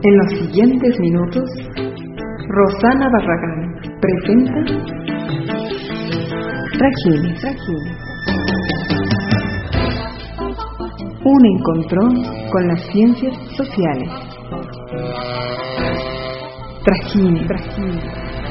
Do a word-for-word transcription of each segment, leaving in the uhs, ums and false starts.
En los siguientes minutos, Rosana Barragán presenta Trajines. Trajines. Un encontrón con las ciencias sociales. Trajines. Trajines.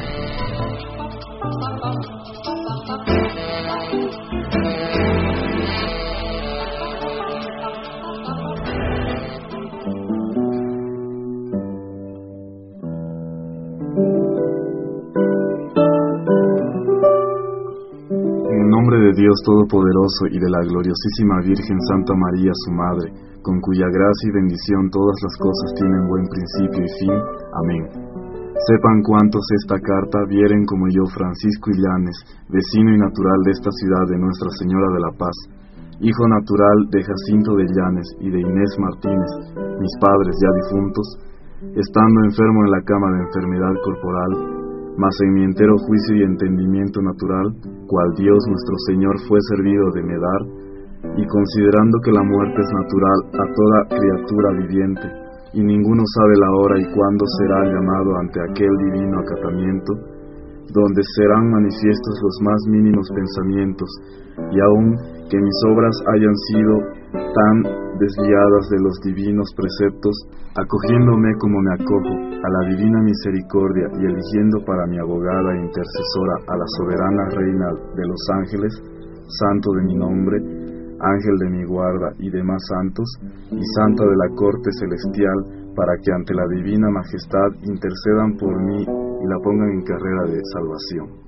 De Dios Todopoderoso y de la gloriosísima Virgen Santa María, su Madre, con cuya gracia y bendición todas las cosas tienen buen principio y fin. Amén. Sepan cuantos esta carta vieren como yo, Francisco Illanes, vecino y natural de esta ciudad de Nuestra Señora de la Paz, hijo natural de Jacinto de Illanes y de Inés Martínez, mis padres ya difuntos, estando enfermo en la cama de enfermedad corporal, mas en mi entero juicio y entendimiento natural, cual Dios nuestro Señor fue servido de me dar, y considerando que la muerte es natural a toda criatura viviente, y ninguno sabe la hora y cuándo será llamado ante aquel divino acatamiento, donde serán manifiestos los más mínimos pensamientos, y aun que mis obras hayan sido tan desviadas de los divinos preceptos, acogiéndome como me acojo a la divina misericordia y eligiendo para mi abogada e intercesora a la soberana Reina de los ángeles, santo de mi nombre, ángel de mi guarda y demás santos, y santa de la corte celestial, para que ante la divina majestad intercedan por mí y la pongan en carrera de salvación.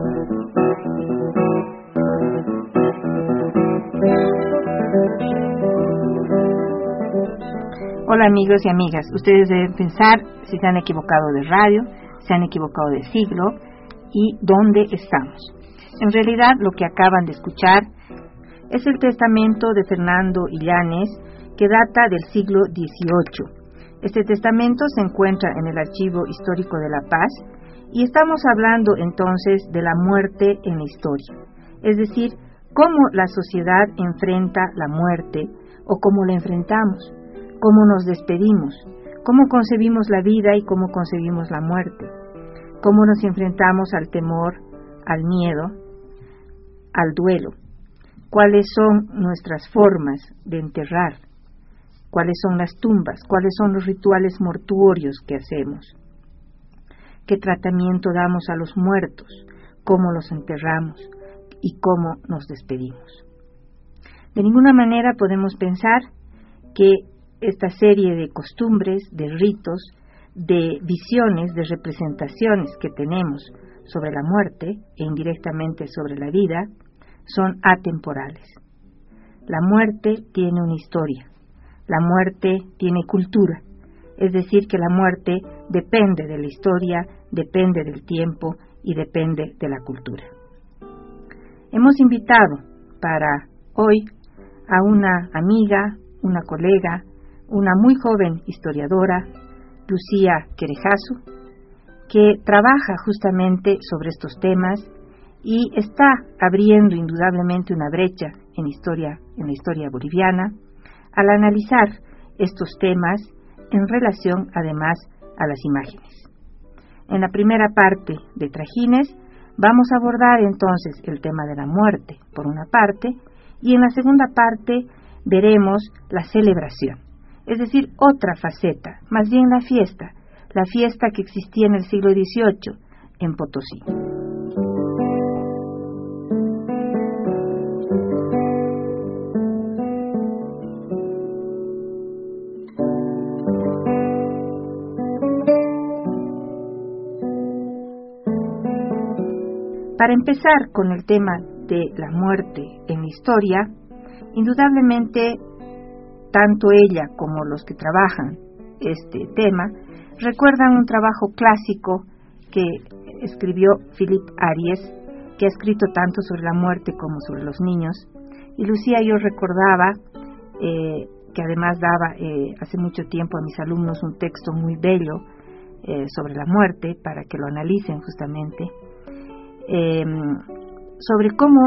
Hola amigos y amigas, ustedes deben pensar si se han equivocado de radio, se han equivocado de siglo y dónde estamos. En realidad lo que acaban de escuchar es el testamento de Fernando Illanes, que data del siglo dieciocho. Este testamento se encuentra en el Archivo Histórico de La Paz y estamos hablando entonces de la muerte en la historia, es decir, cómo la sociedad enfrenta la muerte o cómo la enfrentamos, cómo nos despedimos, cómo concebimos la vida y cómo concebimos la muerte, cómo nos enfrentamos al temor, al miedo, al duelo, cuáles son nuestras formas de enterrar, cuáles son las tumbas, cuáles son los rituales mortuorios que hacemos, qué tratamiento damos a los muertos, cómo los enterramos y cómo nos despedimos. De ninguna manera podemos pensar que esta serie de costumbres, de ritos, de visiones, de representaciones que tenemos sobre la muerte e indirectamente sobre la vida son atemporales. La muerte tiene una historia, la muerte tiene cultura, es decir que la muerte depende de la historia, depende del tiempo y depende de la cultura. Hemos invitado para hoy a una amiga, una colega, una muy joven historiadora, Lucía Querejasu, que trabaja justamente sobre estos temas y está abriendo indudablemente una brecha en historia, en la historia boliviana, al analizar estos temas en relación además a las imágenes. En la primera parte de Trajines vamos a abordar entonces el tema de la muerte, por una parte, y en la segunda parte veremos la celebración, es decir, otra faceta, más bien la fiesta, la fiesta que existía en el siglo dieciocho en Potosí. Para empezar con el tema de la muerte en la historia, indudablemente tanto ella como los que trabajan este tema recuerdan un trabajo clásico que escribió Philip Aries, que ha escrito tanto sobre la muerte como sobre los niños. Y Lucía, yo recordaba eh, que además daba eh, hace mucho tiempo a mis alumnos un texto muy bello eh, sobre la muerte para que lo analicen justamente, eh, sobre cómo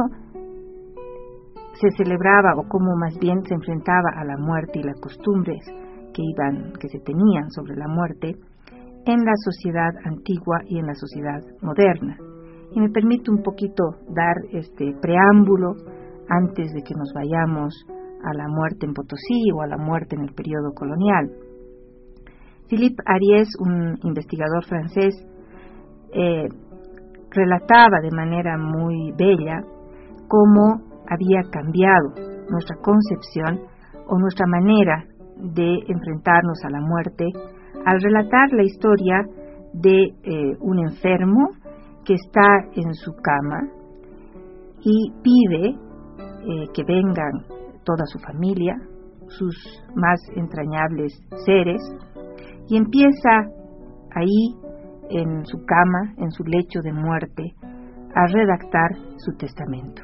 se celebraba o cómo más bien se enfrentaba a la muerte y las costumbres que que iban, que se tenían sobre la muerte en la sociedad antigua y en la sociedad moderna. Y me permite un poquito dar este preámbulo antes de que nos vayamos a la muerte en Potosí o a la muerte en el periodo colonial. Philippe Ariès, un investigador francés, eh, relataba de manera muy bella cómo había cambiado nuestra concepción o nuestra manera de enfrentarnos a la muerte al relatar la historia de eh, un enfermo que está en su cama y pide eh, que vengan toda su familia, sus más entrañables seres, y empieza ahí en su cama, en su lecho de muerte, a redactar su testamento.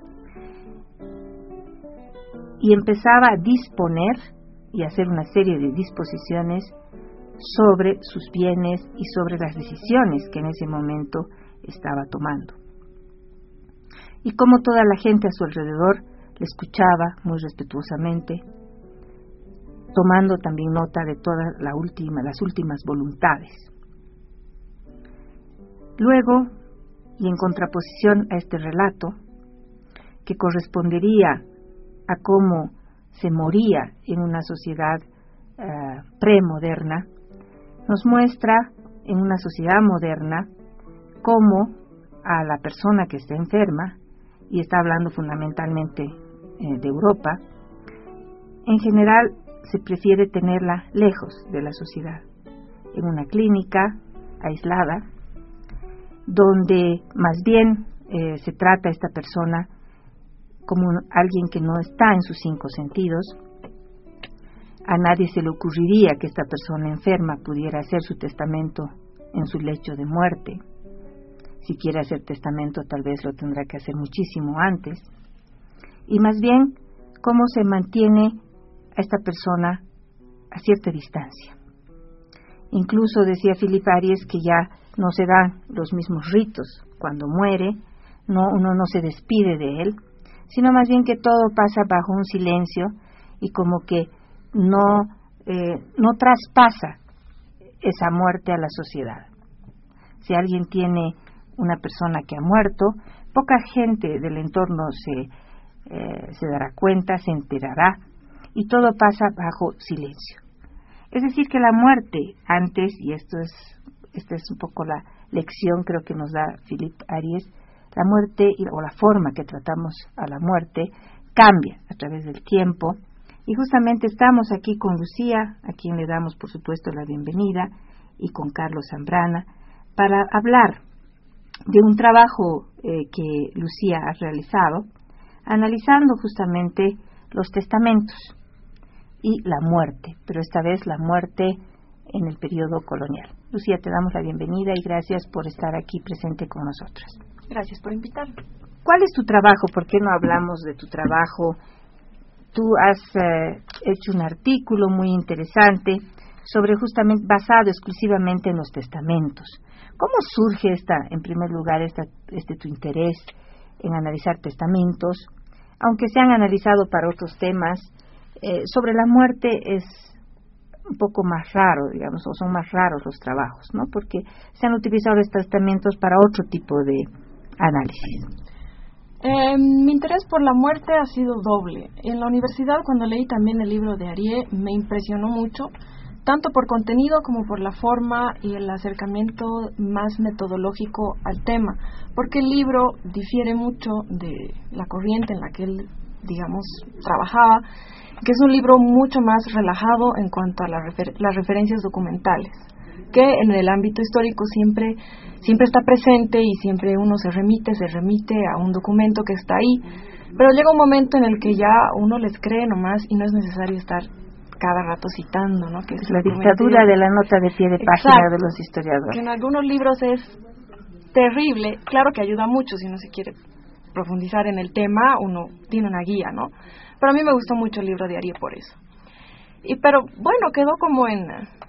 Y empezaba a disponer y a hacer una serie de disposiciones sobre sus bienes y sobre las decisiones que en ese momento estaba tomando. Y como toda la gente a su alrededor le escuchaba muy respetuosamente, tomando también nota de todas la última, las últimas voluntades. Luego, y en contraposición a este relato, que correspondería a cómo se moría en una sociedad uh, premoderna, nos muestra en una sociedad moderna cómo a la persona que está enferma, y está hablando fundamentalmente eh, de Europa, en general se prefiere tenerla lejos de la sociedad, en una clínica aislada, donde más bien eh, se trata a esta persona como un, alguien que no está en sus cinco sentidos. A nadie se le ocurriría que esta persona enferma pudiera hacer su testamento en su lecho de muerte. Si quiere hacer testamento, tal vez lo tendrá que hacer muchísimo antes. Y más bien, cómo se mantiene a esta persona a cierta distancia. Incluso decía Philippe Ariès que ya no se dan los mismos ritos cuando muere, no, uno no se despide de él, sino más bien que todo pasa bajo un silencio y como que no, eh, no traspasa esa muerte a la sociedad. Si alguien tiene una persona que ha muerto, poca gente del entorno se, eh, se dará cuenta, se enterará, y todo pasa bajo silencio. Es decir, que la muerte antes, y esto es, esta es un poco la lección creo que nos da Philippe Ariès, la muerte o la forma que tratamos a la muerte cambia a través del tiempo, y justamente estamos aquí con Lucía, a quien le damos por supuesto la bienvenida, y con Carlos Zambrana, para hablar de un trabajo eh, que Lucía ha realizado, analizando justamente los testamentos y la muerte, pero esta vez la muerte en el periodo colonial. Lucía, te damos la bienvenida y gracias por estar aquí presente con nosotras. Gracias por invitarme. ¿Cuál es tu trabajo? ¿Por qué no hablamos de tu trabajo? Tú has eh, hecho un artículo muy interesante sobre justamente basado exclusivamente en los testamentos. ¿Cómo surge esta, en primer lugar, esta, este tu interés en analizar testamentos? Aunque se han analizado para otros temas, eh, sobre la muerte es un poco más raro, digamos, o son más raros los trabajos, ¿no? Porque se han utilizado estos testamentos para otro tipo de análisis. Eh, mi interés por la muerte ha sido doble. En la universidad, cuando leí también el libro de Ariès, me impresionó mucho, tanto por contenido como por la forma y el acercamiento más metodológico al tema, porque el libro difiere mucho de la corriente en la que él, digamos, trabajaba, que es un libro mucho más relajado en cuanto a la refer- las referencias documentales, que en el ámbito histórico siempre, siempre está presente y siempre uno se remite, se remite a un documento que está ahí, pero llega un momento en el que ya uno les cree nomás y no es necesario estar cada rato citando, ¿no? Que es la dictadura de la nota de pie de página. Exacto, de los historiadores. Que en algunos libros es terrible, claro que ayuda mucho si uno se quiere profundizar en el tema, uno tiene una guía, ¿no? Pero a mí me gustó mucho el libro de Ariès por eso. Y pero bueno, quedó como en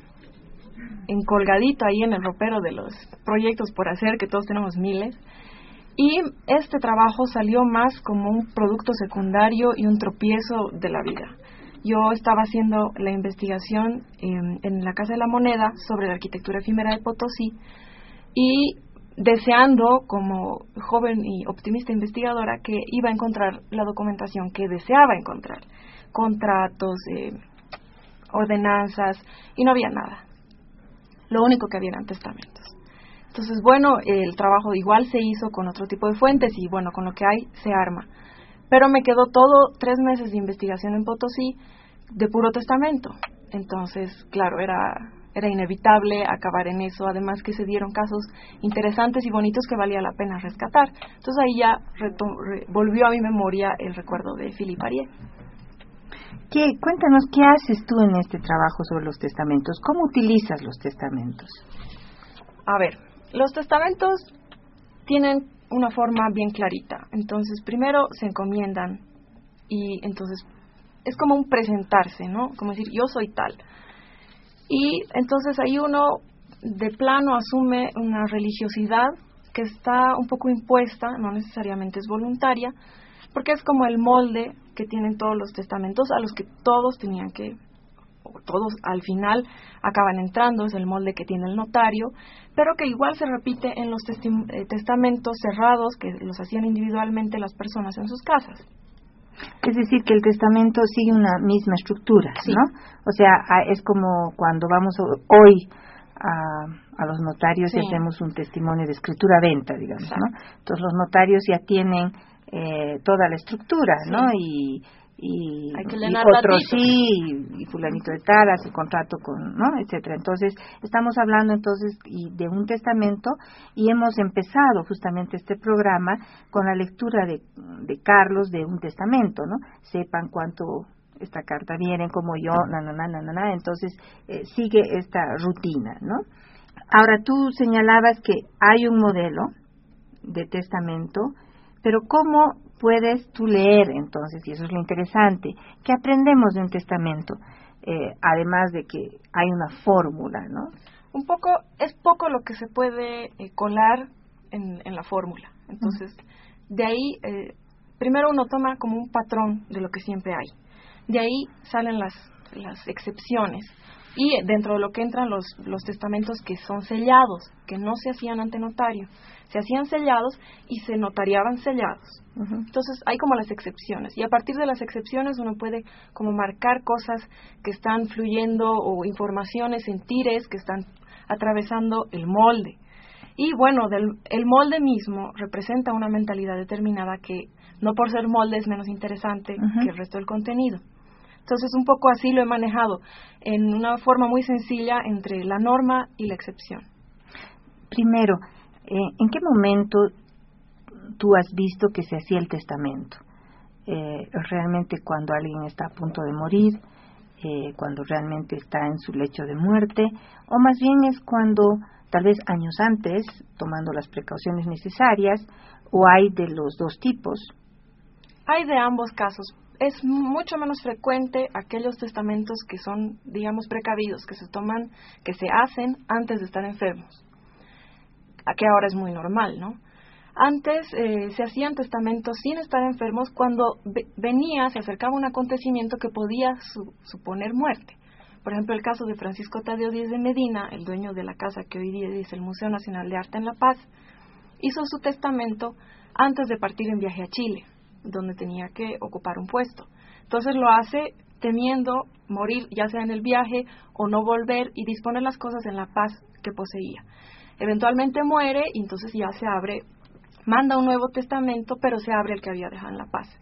encolgadito ahí en el ropero de los proyectos por hacer, que todos tenemos miles. Y este trabajo salió más como un producto secundario y un tropiezo de la vida. yo estaba haciendo la investigación en, en la Casa de la Moneda sobre la arquitectura efímera de Potosí y deseando, como joven y optimista investigadora, que iba a encontrar la documentación que deseaba encontrar, contratos, eh, ordenanzas, y no había nada. Lo único que había eran testamentos. Entonces, bueno, el trabajo igual se hizo con otro tipo de fuentes y, bueno, con lo que hay se arma. Pero me quedó todo tres meses de investigación en Potosí de puro testamento. Entonces, claro, era... Era inevitable acabar en eso, además que se dieron casos interesantes y bonitos que valía la pena rescatar. Entonces ahí ya reto- re- volvió a mi memoria el recuerdo de Philippe Arié. ¿Qué, cuéntanos, ¿qué haces tú en este trabajo sobre los testamentos? ¿Cómo utilizas los testamentos? A ver, los testamentos tienen una forma bien clarita. Entonces, primero se encomiendan y entonces es como un presentarse, ¿no? Como decir, yo soy tal. Y entonces ahí uno de plano asume una religiosidad que está un poco impuesta, no necesariamente es voluntaria, porque es como el molde que tienen todos los testamentos a los que todos tenían que, o todos al final acaban entrando, es el molde que tiene el notario, pero que igual se repite en los testi- eh, testamentos cerrados que los hacían individualmente las personas en sus casas. Es decir, que el testamento sigue una misma estructura, sí. ¿no? O sea, es como cuando vamos hoy a, a los notarios sí. y hacemos un testimonio de escritura-venta, digamos, Exacto. ¿no? Entonces los notarios ya tienen eh, toda la estructura, sí. ¿no? Y, y, Hay que y otros sí, y, y fulanito de tal, hace el contrato con, ¿no? Etcétera. Entonces, estamos hablando entonces y de un testamento y hemos empezado justamente este programa con la lectura de, de Carlos de un testamento, ¿no? Sepan cuánto esta carta viene, como yo, na, na, na, na, na, na. Entonces, eh, sigue esta rutina, ¿no? Ahora, tú señalabas que hay un modelo de testamento, pero ¿cómo puedes tú leer entonces? Y eso es lo interesante. ¿Qué aprendemos de un testamento? Eh, además de que hay una fórmula, ¿no? Un poco, es poco lo que se puede eh, colar en, en la fórmula. Entonces, uh-huh. de ahí, eh, primero uno toma como un patrón de lo que siempre hay. De ahí salen las, las excepciones. Y dentro de lo que entran los, los testamentos que son sellados, que no se hacían ante notario. Se hacían sellados y se notariaban sellados. Uh-huh. Entonces hay como las excepciones. Y a partir de las excepciones uno puede como marcar cosas que están fluyendo o informaciones, sentires que están atravesando el molde. Y bueno, del, el molde mismo representa una mentalidad determinada que no por ser molde es menos interesante uh-huh. que el resto del contenido. Entonces, un poco así lo he manejado, en una forma muy sencilla entre la norma y la excepción. Primero, eh, ¿en qué momento tú has visto que se hacía el testamento? Eh, ¿Realmente cuando alguien está a punto de morir? Eh, ¿Cuando realmente está en su lecho de muerte? ¿O más bien es cuando, tal vez años antes, tomando las precauciones necesarias? ¿O hay de los dos tipos? Hay de ambos casos. Es mucho menos frecuente aquellos testamentos que son, digamos, precavidos, que se toman, que se hacen antes de estar enfermos, que ahora es muy normal, ¿no? Antes eh, se hacían testamentos sin estar enfermos cuando ve- venía, se acercaba un acontecimiento que podía su- suponer muerte. Por ejemplo, el caso de Francisco Tadeo Díez de Medina, el dueño de la casa que hoy día es el Museo Nacional de Arte en La Paz, hizo su testamento antes de partir en viaje a Chile, donde tenía que ocupar un puesto. Entonces lo hace temiendo morir, ya sea en el viaje o no volver, y disponer las cosas en la paz que poseía. Eventualmente muere y entonces ya se abre, manda un nuevo testamento, pero se abre el que había dejado en la paz.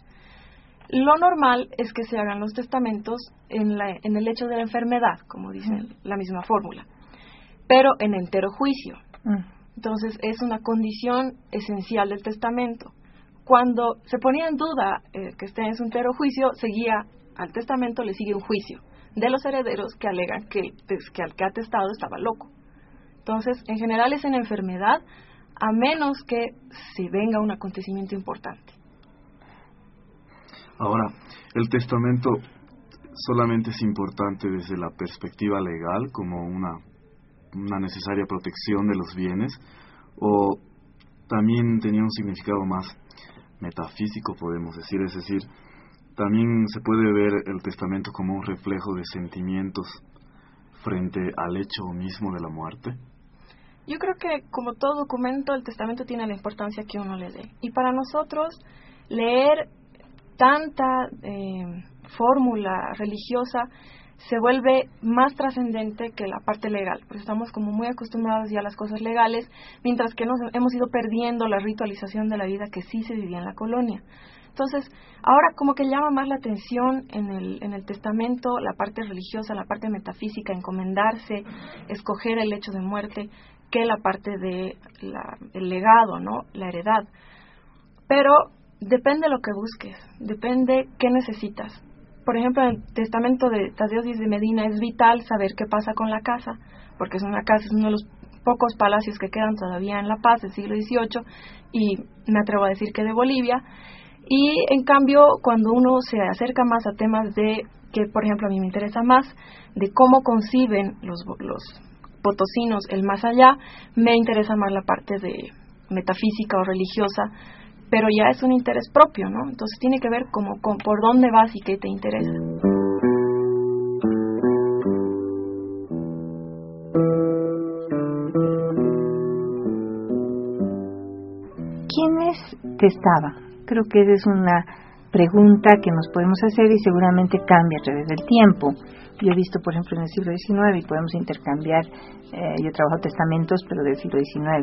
Lo normal es que se hagan los testamentos en, la, en el hecho de la enfermedad, como dice mm. la misma fórmula, pero en entero juicio. Mm. Entonces es una condición esencial del testamento. Cuando se ponía en duda eh, que esté en su entero juicio, seguía al testamento, le sigue un juicio de los herederos que alegan que, que al que ha testado estaba loco. Entonces, en general es en enfermedad, a menos que se venga un acontecimiento importante. Ahora, ¿el testamento solamente es importante desde la perspectiva legal, como una, una necesaria protección de los bienes, o también tenía un significado más metafísico, podemos decir? Es decir, También se puede ver el testamento como un reflejo de sentimientos frente al hecho mismo de la muerte. Yo creo que, como todo documento, el testamento tiene la importancia que uno le dé. Y para nosotros, leer tanta eh, fórmula religiosa se vuelve más trascendente que la parte legal, porque estamos como muy acostumbrados ya a las cosas legales, mientras que nos hemos ido perdiendo la ritualización de la vida que sí se vivía en la colonia. Entonces, ahora como que llama más la atención en el, en el testamento la parte religiosa, la parte metafísica, encomendarse, escoger el hecho de muerte, que la parte de la, el legado, ¿no? La heredad. Pero depende de lo que busques, depende qué necesitas. Por ejemplo, en el testamento de Tadeo Díez de Medina es vital saber qué pasa con la casa, porque es una casa, es uno de los pocos palacios que quedan todavía en La Paz del siglo dieciocho, y me atrevo a decir que de Bolivia. Y en cambio, cuando uno se acerca más a temas de, que por ejemplo a mí me interesa más, de cómo conciben los, los potosinos el más allá, me interesa más la parte de metafísica o religiosa, pero ya es un interés propio, ¿no? Entonces tiene que ver como con por dónde vas y qué te interesa. ¿Quiénes testaban? Creo que esa es una pregunta que nos podemos hacer y seguramente cambia a través del tiempo. Yo he visto, por ejemplo, en el siglo diecinueve, y podemos intercambiar, eh, yo trabajo testamentos, pero del siglo diecinueve,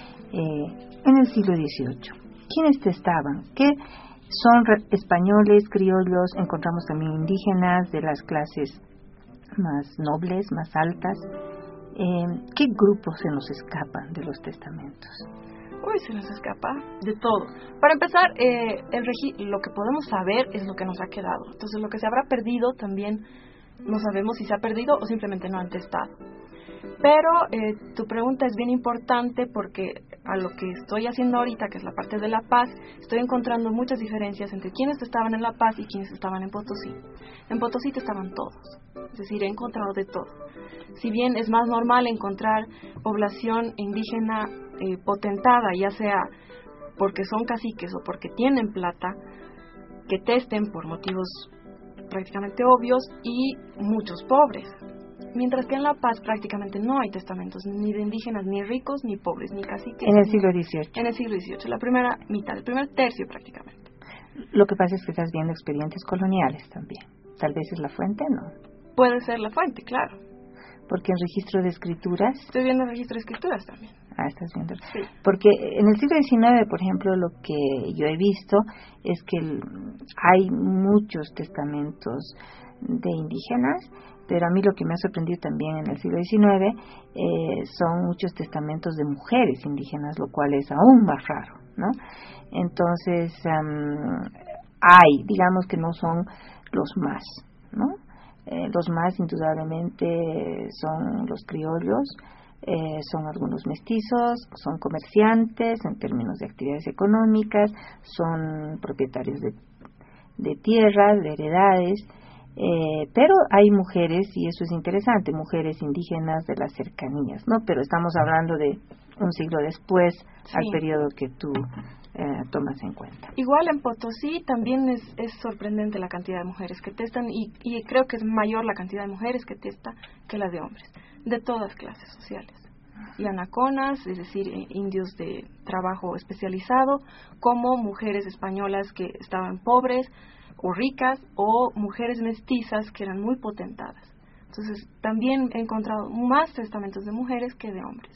eh, en el siglo dieciocho. ¿Quiénes testaban? ¿Qué son españoles, criollos? Encontramos también indígenas de las clases más nobles, más altas. Eh, ¿Qué grupos se nos escapan de los testamentos? Uy, se nos escapa de todo. Para empezar, eh, el regi- lo que podemos saber es lo que nos ha quedado. Entonces, lo que se habrá perdido también no sabemos si se ha perdido o simplemente no han testado. Pero eh, tu pregunta es bien importante porque a lo que estoy haciendo ahorita, que es la parte de La Paz, estoy encontrando muchas diferencias entre quienes estaban en La Paz y quienes estaban en Potosí. En Potosí estaban todos, es decir, he encontrado de todo. Si bien es más normal encontrar población indígena eh, potentada, ya sea porque son caciques o porque tienen plata, que testen por motivos prácticamente obvios, y muchos pobres. Mientras que en La Paz prácticamente no hay testamentos ni de indígenas, ni ricos, ni pobres, ni caciques. En el siglo dieciocho. En el siglo dieciocho, la primera mitad, el primer tercio prácticamente. Lo que pasa es que estás viendo expedientes coloniales también. Tal vez es la fuente, ¿no? Puede ser la fuente, claro. Porque en registro de escrituras... Estoy viendo el registro de escrituras también. Ah, estás viendo. Sí. Porque en el siglo diecinueve, por ejemplo, lo que yo he visto es que el, hay muchos testamentos de indígenas, pero a mí lo que me ha sorprendido también en el siglo diecinueve eh, son muchos testamentos de mujeres indígenas, lo cual es aún más raro, ¿no? Entonces, um, hay, digamos que no son los más, ¿no? Eh, los más indudablemente son los criollos, eh, son algunos mestizos, son comerciantes en términos de actividades económicas, son propietarios de, de tierras, de heredades, eh, pero hay mujeres, y eso es interesante, mujeres indígenas de las cercanías, ¿no? Pero estamos hablando de un siglo después, sí, al periodo que tú eh, tomas en cuenta. Igual en Potosí también es, es sorprendente la cantidad de mujeres que testan, y, y creo que es mayor la cantidad de mujeres que testa que la de hombres, de todas clases sociales. Y anaconas, es decir, eh, indios de trabajo especializado, como mujeres españolas que estaban pobres o ricas, o mujeres mestizas que eran muy potentadas. Entonces, también he encontrado más testamentos de mujeres que de hombres.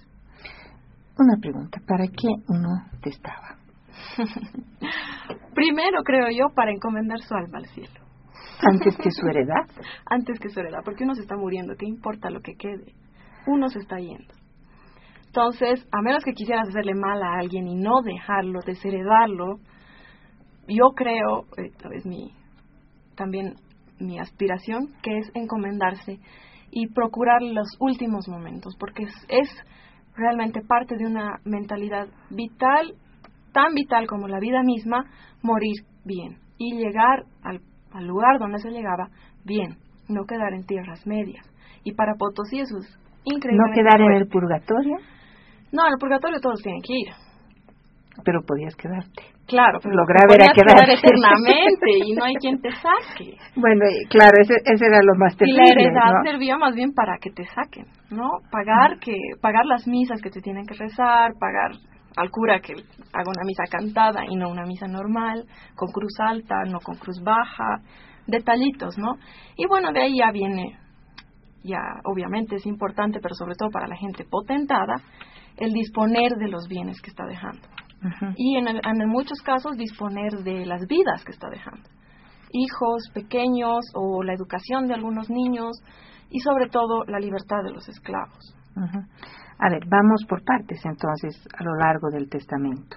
Una pregunta, ¿para qué uno testaba? Primero, creo yo, para encomendar su alma al cielo. ¿Antes que su heredad? Antes que su heredad, porque uno se está muriendo, ¿qué importa lo que quede? Uno se está yendo. Entonces, a menos que quisieras hacerle mal a alguien y no dejarlo, desheredarlo, yo creo, eh, es mi, también mi aspiración, que es encomendarse y procurar los últimos momentos, porque es, es realmente parte de una mentalidad vital, tan vital como la vida misma, morir bien y llegar al, al lugar donde se llegaba bien, no quedar en tierras medias. Y para Potosí eso es increíble. ¿No quedar en el purgatorio? No, al purgatorio todos tienen que ir. Pero podías quedarte. Claro, pero lo grave era quedar quedarse eternamente y no hay quien te saque. Bueno, claro, ese, ese era lo más terrible. Y la heredad ¿no? servía más bien para que te saquen, ¿no? Pagar que pagar las misas que te tienen que rezar, pagar al cura que haga una misa cantada y no una misa normal, con cruz alta, no con cruz baja, detallitos, ¿no? Y bueno, de ahí ya viene, ya obviamente es importante, pero sobre todo para la gente potentada, el disponer de los bienes que está dejando. Uh-huh. Y en, el, en muchos casos disponer de las vidas que está dejando. Hijos pequeños o la educación de algunos niños y sobre todo la libertad de los esclavos. Uh-huh. A ver, vamos por partes entonces a lo largo del testamento.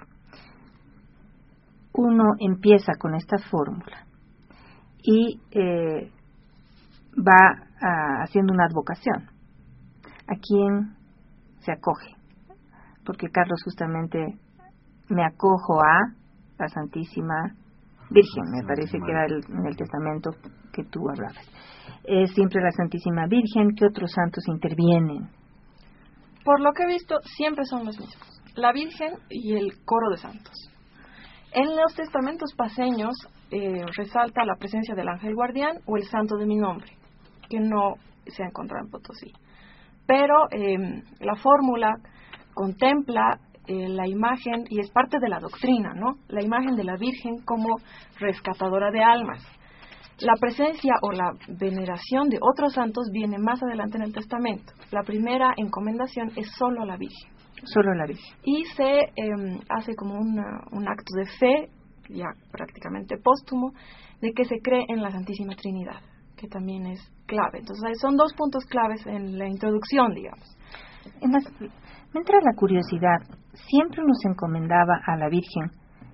Uno empieza con esta fórmula y eh, va a, haciendo una advocación. ¿A quién se acoge? Porque Carlos justamente me acojo a la Santísima Virgen, me parece que era el, en el testamento que tú hablabas. Es siempre la Santísima Virgen. ¿Qué otros santos intervienen? Por lo que he visto, siempre son los mismos, la Virgen y el coro de santos. En los testamentos paseños eh, resalta la presencia del ángel guardián o el santo de mi nombre, que no se ha encontrado en Potosí. Pero eh, la fórmula contempla eh, la imagen, y es parte de la doctrina, ¿no? La imagen de la Virgen como rescatadora de almas. La presencia o la veneración de otros santos viene más adelante en el testamento. La primera encomendación es solo a la Virgen. Solo a la Virgen. Y se eh, hace como una, un acto de fe, ya prácticamente póstumo, de que se cree en la Santísima Trinidad, que también es clave. Entonces son dos puntos claves en la introducción, digamos. Además, me entra la curiosidad, ¿siempre nos encomendaba a la Virgen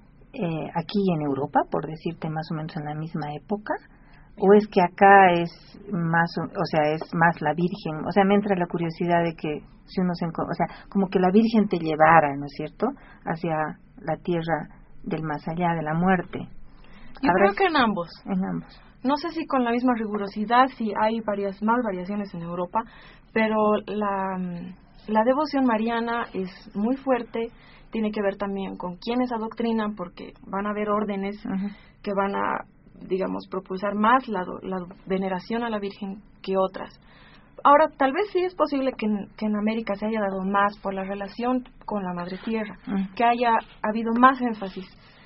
eh, aquí en Europa, por decirte más o menos en la misma época? ¿O es que acá es más, o sea, es más la Virgen? O sea, me entra la curiosidad de que si uno se, o sea, como que la Virgen te llevara, ¿no es cierto?, hacia la tierra del más allá, de la muerte. Yo creo que en ambos. En ambos. No sé si con la misma rigurosidad, si hay varias más variaciones en Europa, pero la, la devoción mariana es muy fuerte, tiene que ver también con quienes adoctrinan, porque van a haber órdenes uh-huh. que van a, digamos, propulsar más la, la veneración a la Virgen que otras. Ahora, tal vez sí es posible que en, que en América se haya dado más por la relación con la Madre Tierra, uh-huh. que haya habido más énfasis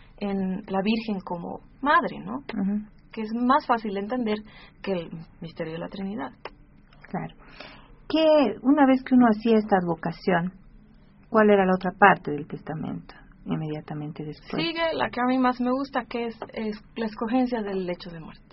en la Virgen como madre, ¿no? Uh-huh. Que es más fácil de entender que el misterio de la Trinidad. Claro. Que una vez que uno hacía esta advocación, ¿cuál era la otra parte del testamento inmediatamente después? Sigue la que a mí más me gusta, que es, es la escogencia del lecho de muerte.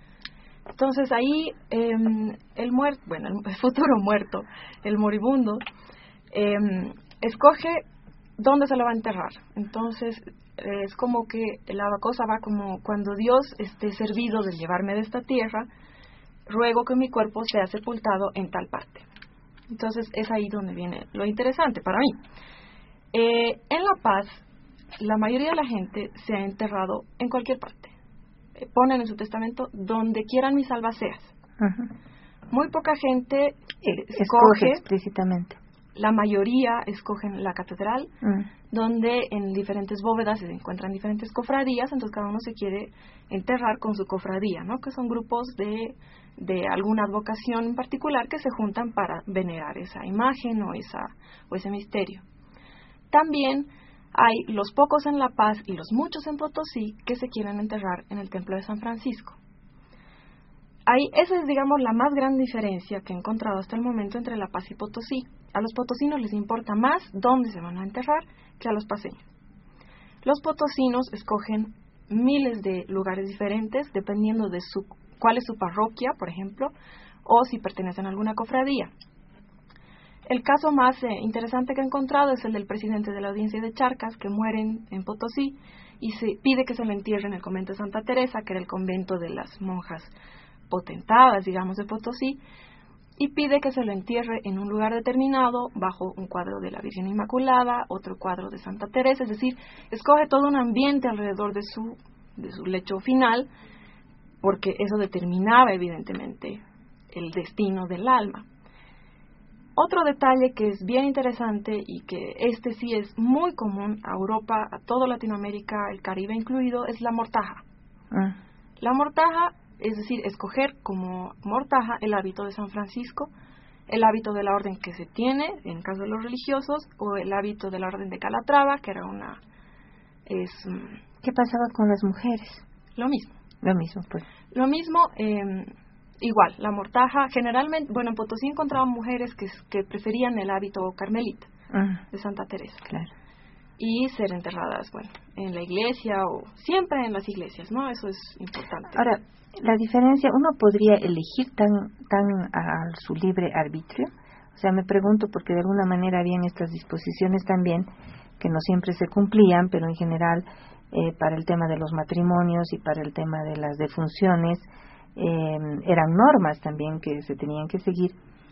Entonces ahí eh, el muerto, bueno, el futuro muerto, el moribundo, eh, escoge dónde se lo va a enterrar. Entonces eh, es como que la cosa va como cuando Dios esté servido de llevarme de esta tierra, ruego que mi cuerpo sea sepultado en tal parte. Entonces es ahí donde viene lo interesante para mí. Eh, en La Paz, la mayoría de la gente se ha enterrado en cualquier parte. Eh, ponen en su testamento donde quieran mis almas seas. Uh-huh. Muy poca gente eh, escoge, escoge explícitamente. La mayoría escogen la catedral, uh-huh. donde en diferentes bóvedas se encuentran diferentes cofradías, entonces cada uno se quiere enterrar con su cofradía, ¿no? Que son grupos de, de alguna advocación en particular que se juntan para venerar esa imagen o, esa, o ese misterio. También hay los pocos en La Paz y los muchos en Potosí que se quieren enterrar en el Templo de San Francisco. Ahí, esa es, digamos, la más gran diferencia que he encontrado hasta el momento entre La Paz y Potosí. A los potosinos les importa más dónde se van a enterrar que a los paceños. Los potosinos escogen miles de lugares diferentes dependiendo de su, cuál es su parroquia, por ejemplo, o si pertenecen a alguna cofradía. El caso más eh, interesante que he encontrado es el del presidente de la Audiencia de Charcas, que muere en, en Potosí, y se pide que se lo entierre en el convento de Santa Teresa, que era el convento de las monjas potentadas, digamos, de Potosí, y pide que se lo entierre en un lugar determinado, bajo un cuadro de la Virgen Inmaculada, otro cuadro de Santa Teresa, es decir, escoge todo un ambiente alrededor de su, de su lecho final, porque eso determinaba evidentemente el destino del alma. otro detalle que es bien interesante y que este sí es muy común a Europa, a toda Latinoamérica, el Caribe incluido, es la mortaja. Ah. La mortaja, es decir, escoger como mortaja el hábito de San Francisco, el hábito de la orden que se tiene, en caso de los religiosos, o el hábito de la orden de Calatrava, que era una... es ¿Qué pasaba con las mujeres? Lo mismo. Lo mismo, pues. Lo mismo, eh, igual, la mortaja, generalmente, bueno, en Potosí encontraban mujeres que, que preferían el hábito carmelita, Ah, de Santa Teresa. claro. Y ser enterradas, bueno, en la iglesia o siempre en las iglesias, ¿no? Eso es importante. Ahora, la diferencia, ¿uno podría elegir tan tan a su libre arbitrio? O sea, me pregunto porque de alguna manera habían estas disposiciones también que no siempre se cumplían, pero en general eh, para el tema de los matrimonios y para el tema de las defunciones eh, eran normas también que se tenían que seguir,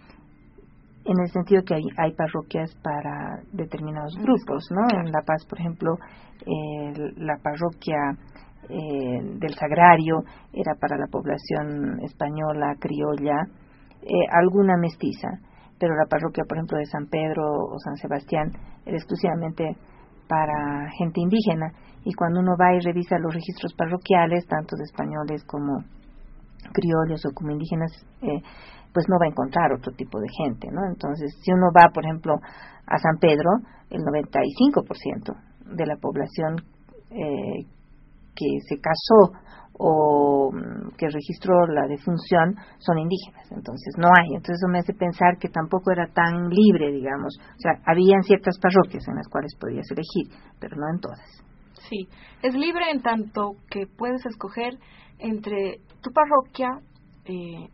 en el sentido que hay, hay parroquias para determinados grupos, ¿no? En La Paz, por ejemplo, eh, la parroquia eh, del Sagrario era para la población española, criolla, eh, alguna mestiza, pero la parroquia, por ejemplo, de San Pedro o San Sebastián era exclusivamente para gente indígena, y cuando uno va y revisa los registros parroquiales, tanto de españoles como criollos o como indígenas, eh, pues no va a encontrar otro tipo de gente, ¿no? Entonces, si uno va, por ejemplo, a San Pedro, el noventa y cinco por ciento de la población eh, que se casó o que registró la defunción son indígenas, entonces no hay. Entonces eso me hace pensar que tampoco era tan libre, digamos. O sea, habían ciertas parroquias en las cuales podías elegir, pero no en todas. Sí, es libre en tanto que puedes escoger entre tu parroquia eh,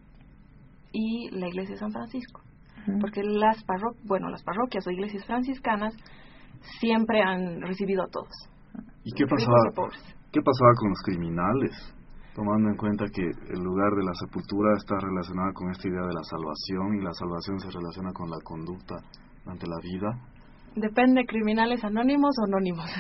y la iglesia de San Francisco, uh-huh. porque las parro bueno las parroquias o iglesias franciscanas siempre han recibido a todos. ¿Y qué pasaba? ¿Qué pasaba con los criminales? Tomando en cuenta que el lugar de la sepultura está relacionado con esta idea de la salvación, y la salvación se relaciona con la conducta ante la vida. Depende, criminales anónimos o anónimos.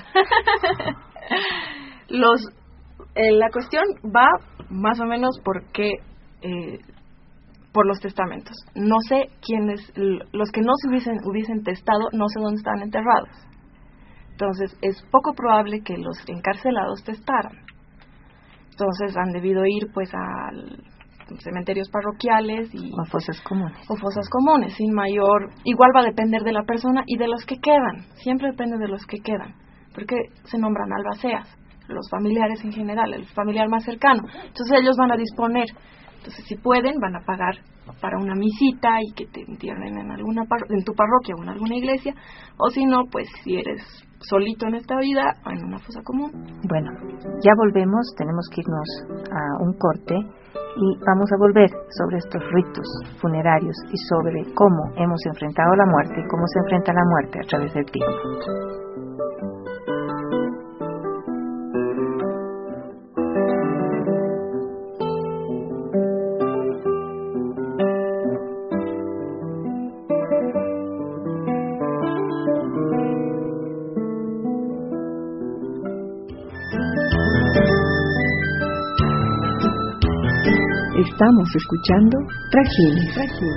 los eh, la cuestión va más o menos porque eh, por los testamentos. No sé quiénes, los que no se hubiesen, hubiesen testado, no sé dónde estaban enterrados. Entonces, es poco probable que los encarcelados testaran. Entonces, han debido ir, pues, a cementerios parroquiales y... O fosas comunes. O fosas comunes, sin mayor... Igual va a depender de la persona y de los que quedan. Siempre depende de los que quedan. Porque se nombran albaceas, los familiares en general, el familiar más cercano. Entonces, ellos van a disponer. Entonces, si pueden, van a pagar para una misita y que te entierren en alguna par en tu parroquia o en alguna iglesia, o si no, pues si eres solito en esta vida, en una fosa común. Bueno, ya volvemos, tenemos que irnos a un corte y vamos a volver sobre estos ritos funerarios y sobre cómo hemos enfrentado la muerte y cómo se enfrenta la muerte a través del tiempo. Estamos escuchando Trajín. Trajín.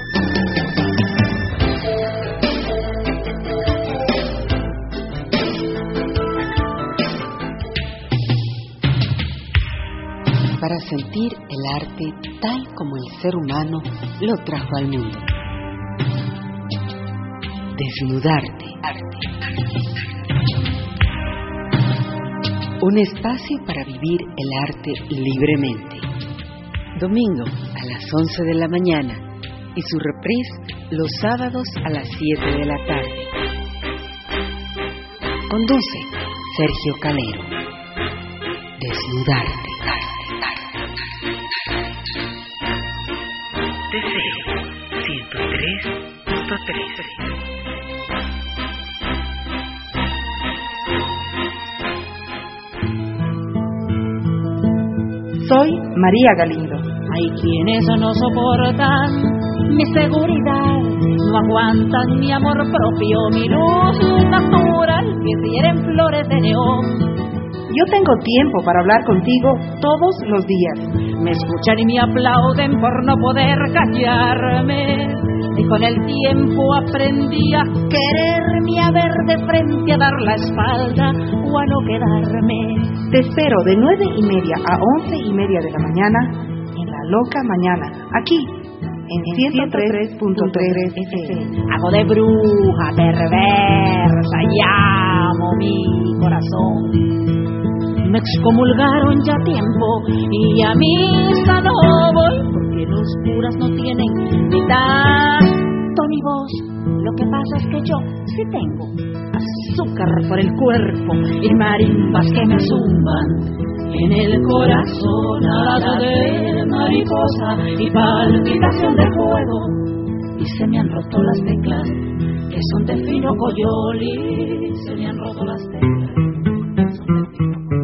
Para sentir el arte tal como el ser humano lo trajo al mundo. Desnudarte. Un espacio para vivir el arte libremente. Domingo a las once de la mañana y su reprise los sábados a las siete de la tarde. Conduce Sergio Calero. Desnudarte. Deseo ciento tres punto tres. Soy María Galindo. Hay quienes no soportan mi seguridad, no aguantan mi amor propio, mi luz natural, que quieren flores de neón. Yo tengo tiempo para hablar contigo todos los días. Me escuchan y me aplauden por no poder callarme. y con el tiempo aprendí a quererme, a ver de frente, a dar la espalda o a no quedarme. Te espero de nueve y media a once y media de la mañana en La Loca Mañana, aquí en ciento tres punto tres F M. Hago de bruja perversa, llamo mi corazón. Me excomulgaron ya tiempo y a misa no voy, porque los curas no tienen ni tanto ni voz. Lo que pasa es que yo sí tengo azúcar por el cuerpo y marimbas que me zumban en el corazón, alas de mariposa y palpitación de fuego. Y se me han roto las teclas que son de fino coyol, y se me han roto las teclas que son de fino coyol.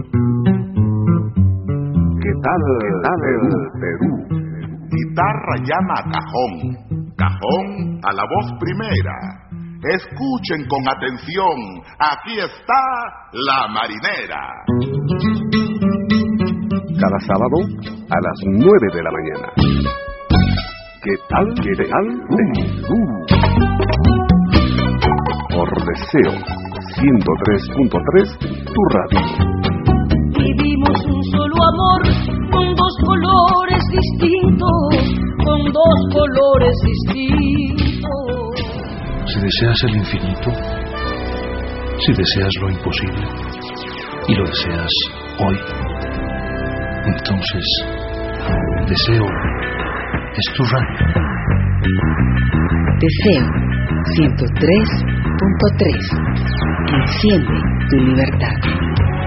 ¿Qué tal, ¿Qué tal el Perú? Guitarra llama a cajón, cajón a la voz primera. Escuchen con atención, aquí está La Marinera. Cada sábado a las nueve de la mañana. ¿Qué tal? ¿Qué tal? Perú. Por Deseo ciento tres punto tres, tu radio. Vivimos un solo amor, con dos colores distintos, con dos colores distintos. Si deseas el infinito, si deseas lo imposible, y lo deseas hoy, entonces Deseo es tu radio. Deseo ciento tres punto tres. Enciende tu libertad.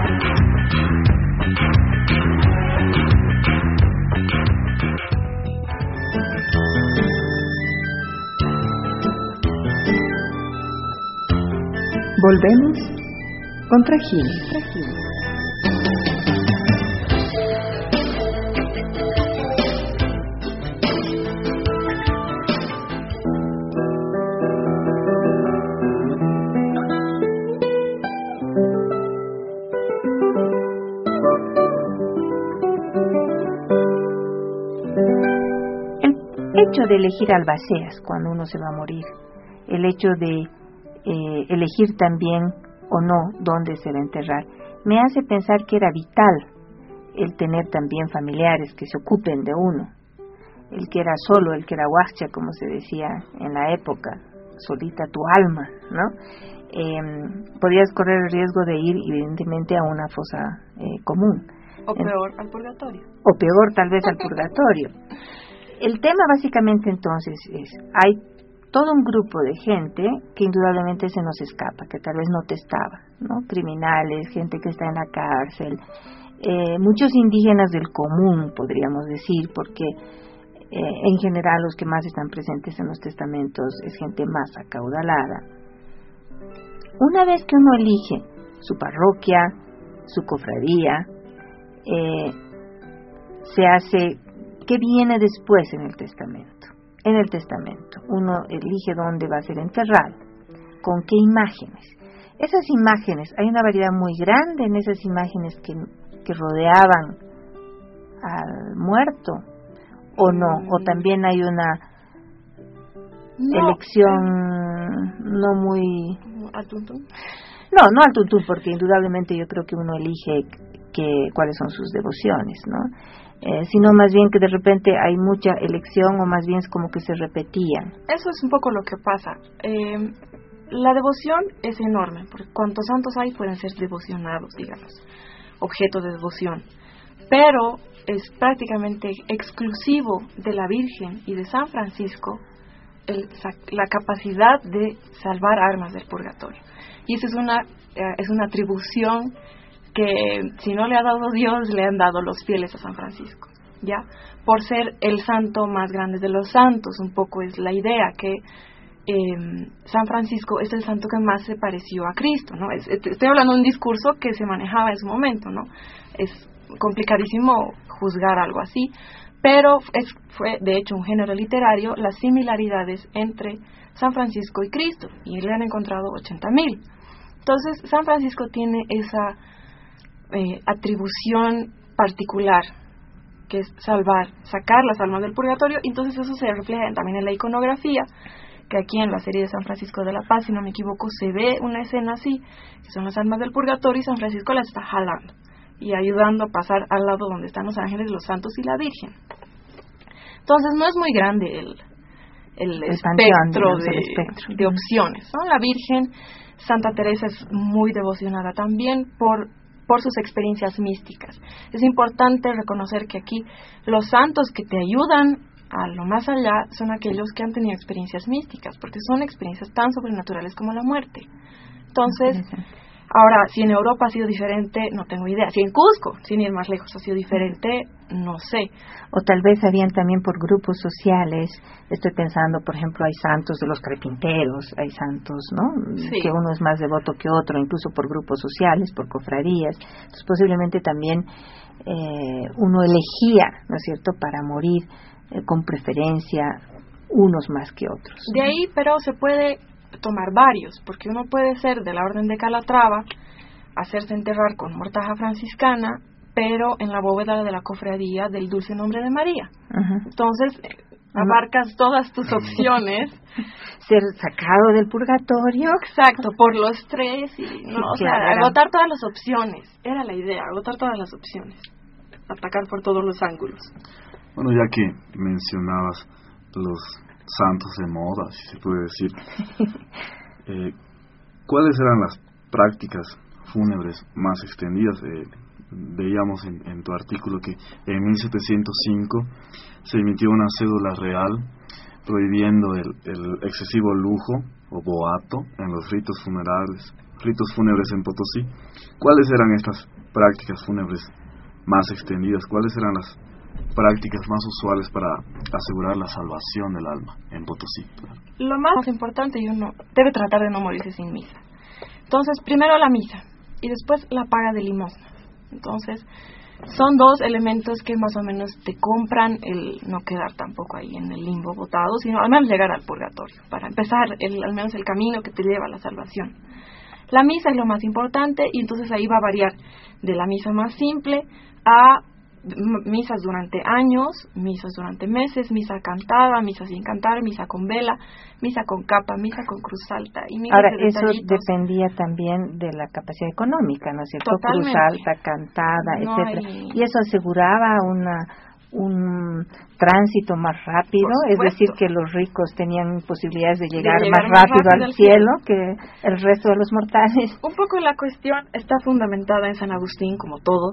Volvemos con Trajín. El hecho de elegir albaceas cuando uno se va a morir, el hecho de eh, elegir también o no dónde se va a enterrar, me hace pensar que era vital el tener también familiares que se ocupen de uno, el que era solo, el que era huascha, como se decía en la época, solita tu alma, ¿no? Eh, podías correr el riesgo de ir evidentemente a una fosa eh, común. O peor, en, al purgatorio. O peor tal vez al purgatorio. El tema básicamente entonces es, hay todo un grupo de gente que indudablemente se nos escapa, que tal vez no te estaba, ¿no? Criminales, gente que está en la cárcel, eh, muchos indígenas del común, podríamos decir, porque eh, en general los que más están presentes en los testamentos es gente más acaudalada. Una vez que uno elige su parroquia, su cofradía, eh, se hace, ¿qué viene después en el testamento? En el testamento uno elige dónde va a ser enterrado, con qué imágenes. Esas imágenes, hay una variedad muy grande en esas imágenes que, que rodeaban al muerto, o no, o también hay una no, elección no muy... ¿Al tuntún? No, no al tuntún, porque indudablemente yo creo que uno elige que, cuáles son sus devociones, ¿no? Eh, sino más bien que de repente hay mucha elección, o más bien es como que se repetían. Eso es un poco lo que pasa. Eh, la devoción es enorme, porque cuantos santos hay pueden ser devocionados, digamos, objeto de devoción. Pero es prácticamente exclusivo de la Virgen y de San Francisco el, la capacidad de salvar almas del purgatorio. Y esa es una, eh, es una atribución que si no le ha dado Dios, le han dado los fieles a San Francisco, ¿ya? Por ser el santo más grande de los santos, un poco es la idea que eh, San Francisco es el santo que más se pareció a Cristo, ¿no? Es, estoy hablando de un discurso que se manejaba en su momento, ¿no? Es complicadísimo juzgar algo así, pero es, fue de hecho un género literario las similaridades entre San Francisco y Cristo, y le han encontrado ochenta mil. Entonces, San Francisco tiene esa Eh, atribución particular que es salvar, sacar las almas del purgatorio, y entonces eso se refleja también en la iconografía, que aquí en la serie de San Francisco de la Paz, si no me equivoco, se ve una escena así, que son las almas del purgatorio, y San Francisco las está jalando y ayudando a pasar al lado donde están los ángeles, los santos y la Virgen. Entonces no es muy grande el, el, el espectro, de, el espectro de opciones, ¿no? La Virgen, Santa Teresa es muy devocionada también por, por sus experiencias místicas. Es importante reconocer que aquí los santos que te ayudan a lo más allá son aquellos que han tenido experiencias místicas, porque son experiencias tan sobrenaturales como la muerte. Entonces, ahora, si en Europa ha sido diferente, no tengo idea. Si en Cusco, sin ir más lejos, ha sido diferente, no sé. O tal vez habían también por grupos sociales, estoy pensando, por ejemplo, hay santos de los carpinteros, hay santos, ¿no? Sí. Que uno es más devoto que otro, incluso por grupos sociales, por cofradías. Entonces, posiblemente también eh, uno elegía, ¿no es cierto?, para morir eh, con preferencia unos más que otros. De ahí, pero se puede tomar varios, porque uno puede ser de la Orden de Calatrava, hacerse enterrar con mortaja franciscana, pero en la bóveda de la cofradía del Dulce Nombre de María. Uh-huh. Entonces, abarcas todas tus opciones. Ser sacado del purgatorio. Exacto, por los tres, y no, o sea, agotar todas las opciones. Era la idea, agotar todas las opciones. Atacar por todos los ángulos. Bueno, ya que mencionabas los santos de moda, si se puede decir, eh, ¿cuáles eran las prácticas fúnebres más extendidas? Eh, veíamos en, en tu artículo que en mil setecientos cinco se emitió una cédula real prohibiendo el, el excesivo lujo o boato en los ritos funerales, ritos fúnebres en Potosí. ¿Cuáles eran estas prácticas fúnebres más extendidas? ¿Cuáles eran las prácticas más usuales para asegurar la salvación del alma en Potosí? Claro. Lo más importante, y uno debe tratar de no morirse sin misa. Entonces, primero la misa y después la paga de limosna. Entonces, son dos elementos que más o menos te compran el no quedar tampoco ahí en el limbo botado, sino al menos llegar al purgatorio, para empezar el, al menos el camino que te lleva a la salvación. La misa es lo más importante, y entonces ahí va a variar de la misa más simple a misas durante años, misas durante meses, misa cantada, misa sin cantar, misa con vela, misa con capa, misa con cruz alta. Y ahora, de eso dependía también de la capacidad económica, ¿no es cierto? Totalmente. Cruz alta, cantada, no etcétera. Hay... Y eso aseguraba una un tránsito más rápido, es decir, que los ricos tenían posibilidades de llegar, de llegar más, más rápido, rápido al cielo, cielo que el resto de los mortales. Un poco la cuestión está fundamentada en San Agustín, como todo.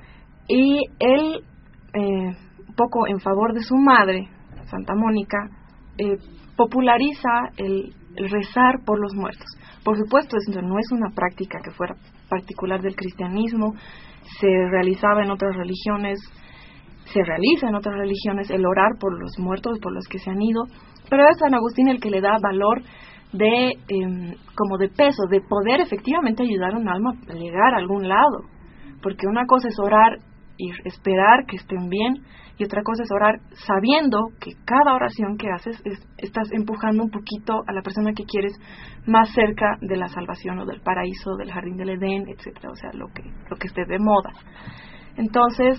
Y él, eh, un poco en favor de su madre, Santa Mónica, eh, populariza el, el rezar por los muertos. Por supuesto, eso no es una práctica que fuera particular del cristianismo, se realizaba en otras religiones, se realiza en otras religiones el orar por los muertos, por los que se han ido, pero es San Agustín el que le da valor de, eh, como de peso, de poder efectivamente ayudar a un alma a llegar a algún lado, porque una cosa es orar y esperar que estén bien, y otra cosa es orar sabiendo que cada oración que haces es, estás empujando un poquito a la persona que quieres más cerca de la salvación o del paraíso, del jardín del Edén, etcétera, o sea, lo que lo que esté de moda. Entonces,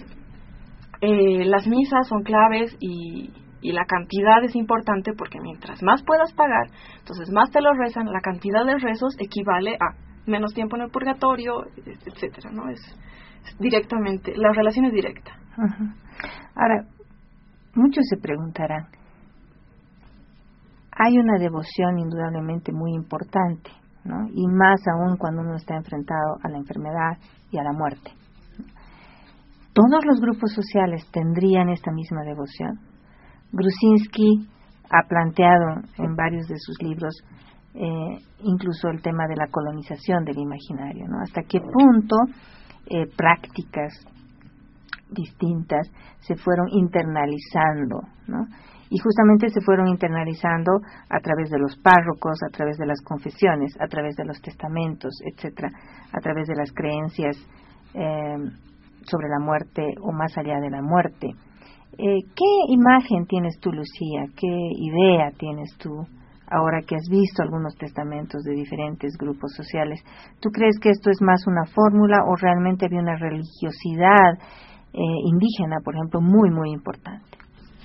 eh, las misas son claves, y, y la cantidad es importante, porque mientras más puedas pagar, entonces más te lo rezan, la cantidad de rezos equivale a menos tiempo en el purgatorio, etcétera, ¿no? Es directamente, la relación es directa. Uh-huh. Ahora, muchos se preguntarán, hay una devoción indudablemente muy importante, ¿no? Y más aún cuando uno está enfrentado a la enfermedad y a la muerte. ¿Todos los grupos sociales tendrían esta misma devoción? Gruzinski ha planteado en varios de sus libros eh, incluso el tema de la colonización del imaginario, ¿no? Hasta qué punto Eh, prácticas distintas se fueron internalizando, ¿no? Y justamente se fueron internalizando a través de los párrocos, a través de las confesiones, a través de los testamentos, etcétera, a través de las creencias eh, sobre la muerte o más allá de la muerte. Eh, ¿Qué imagen tienes tú, Lucía? ¿Qué idea tienes tú ahora que has visto algunos testamentos de diferentes grupos sociales? ¿Tú crees que esto es más una fórmula o realmente había una religiosidad eh, indígena, por ejemplo, muy, muy importante.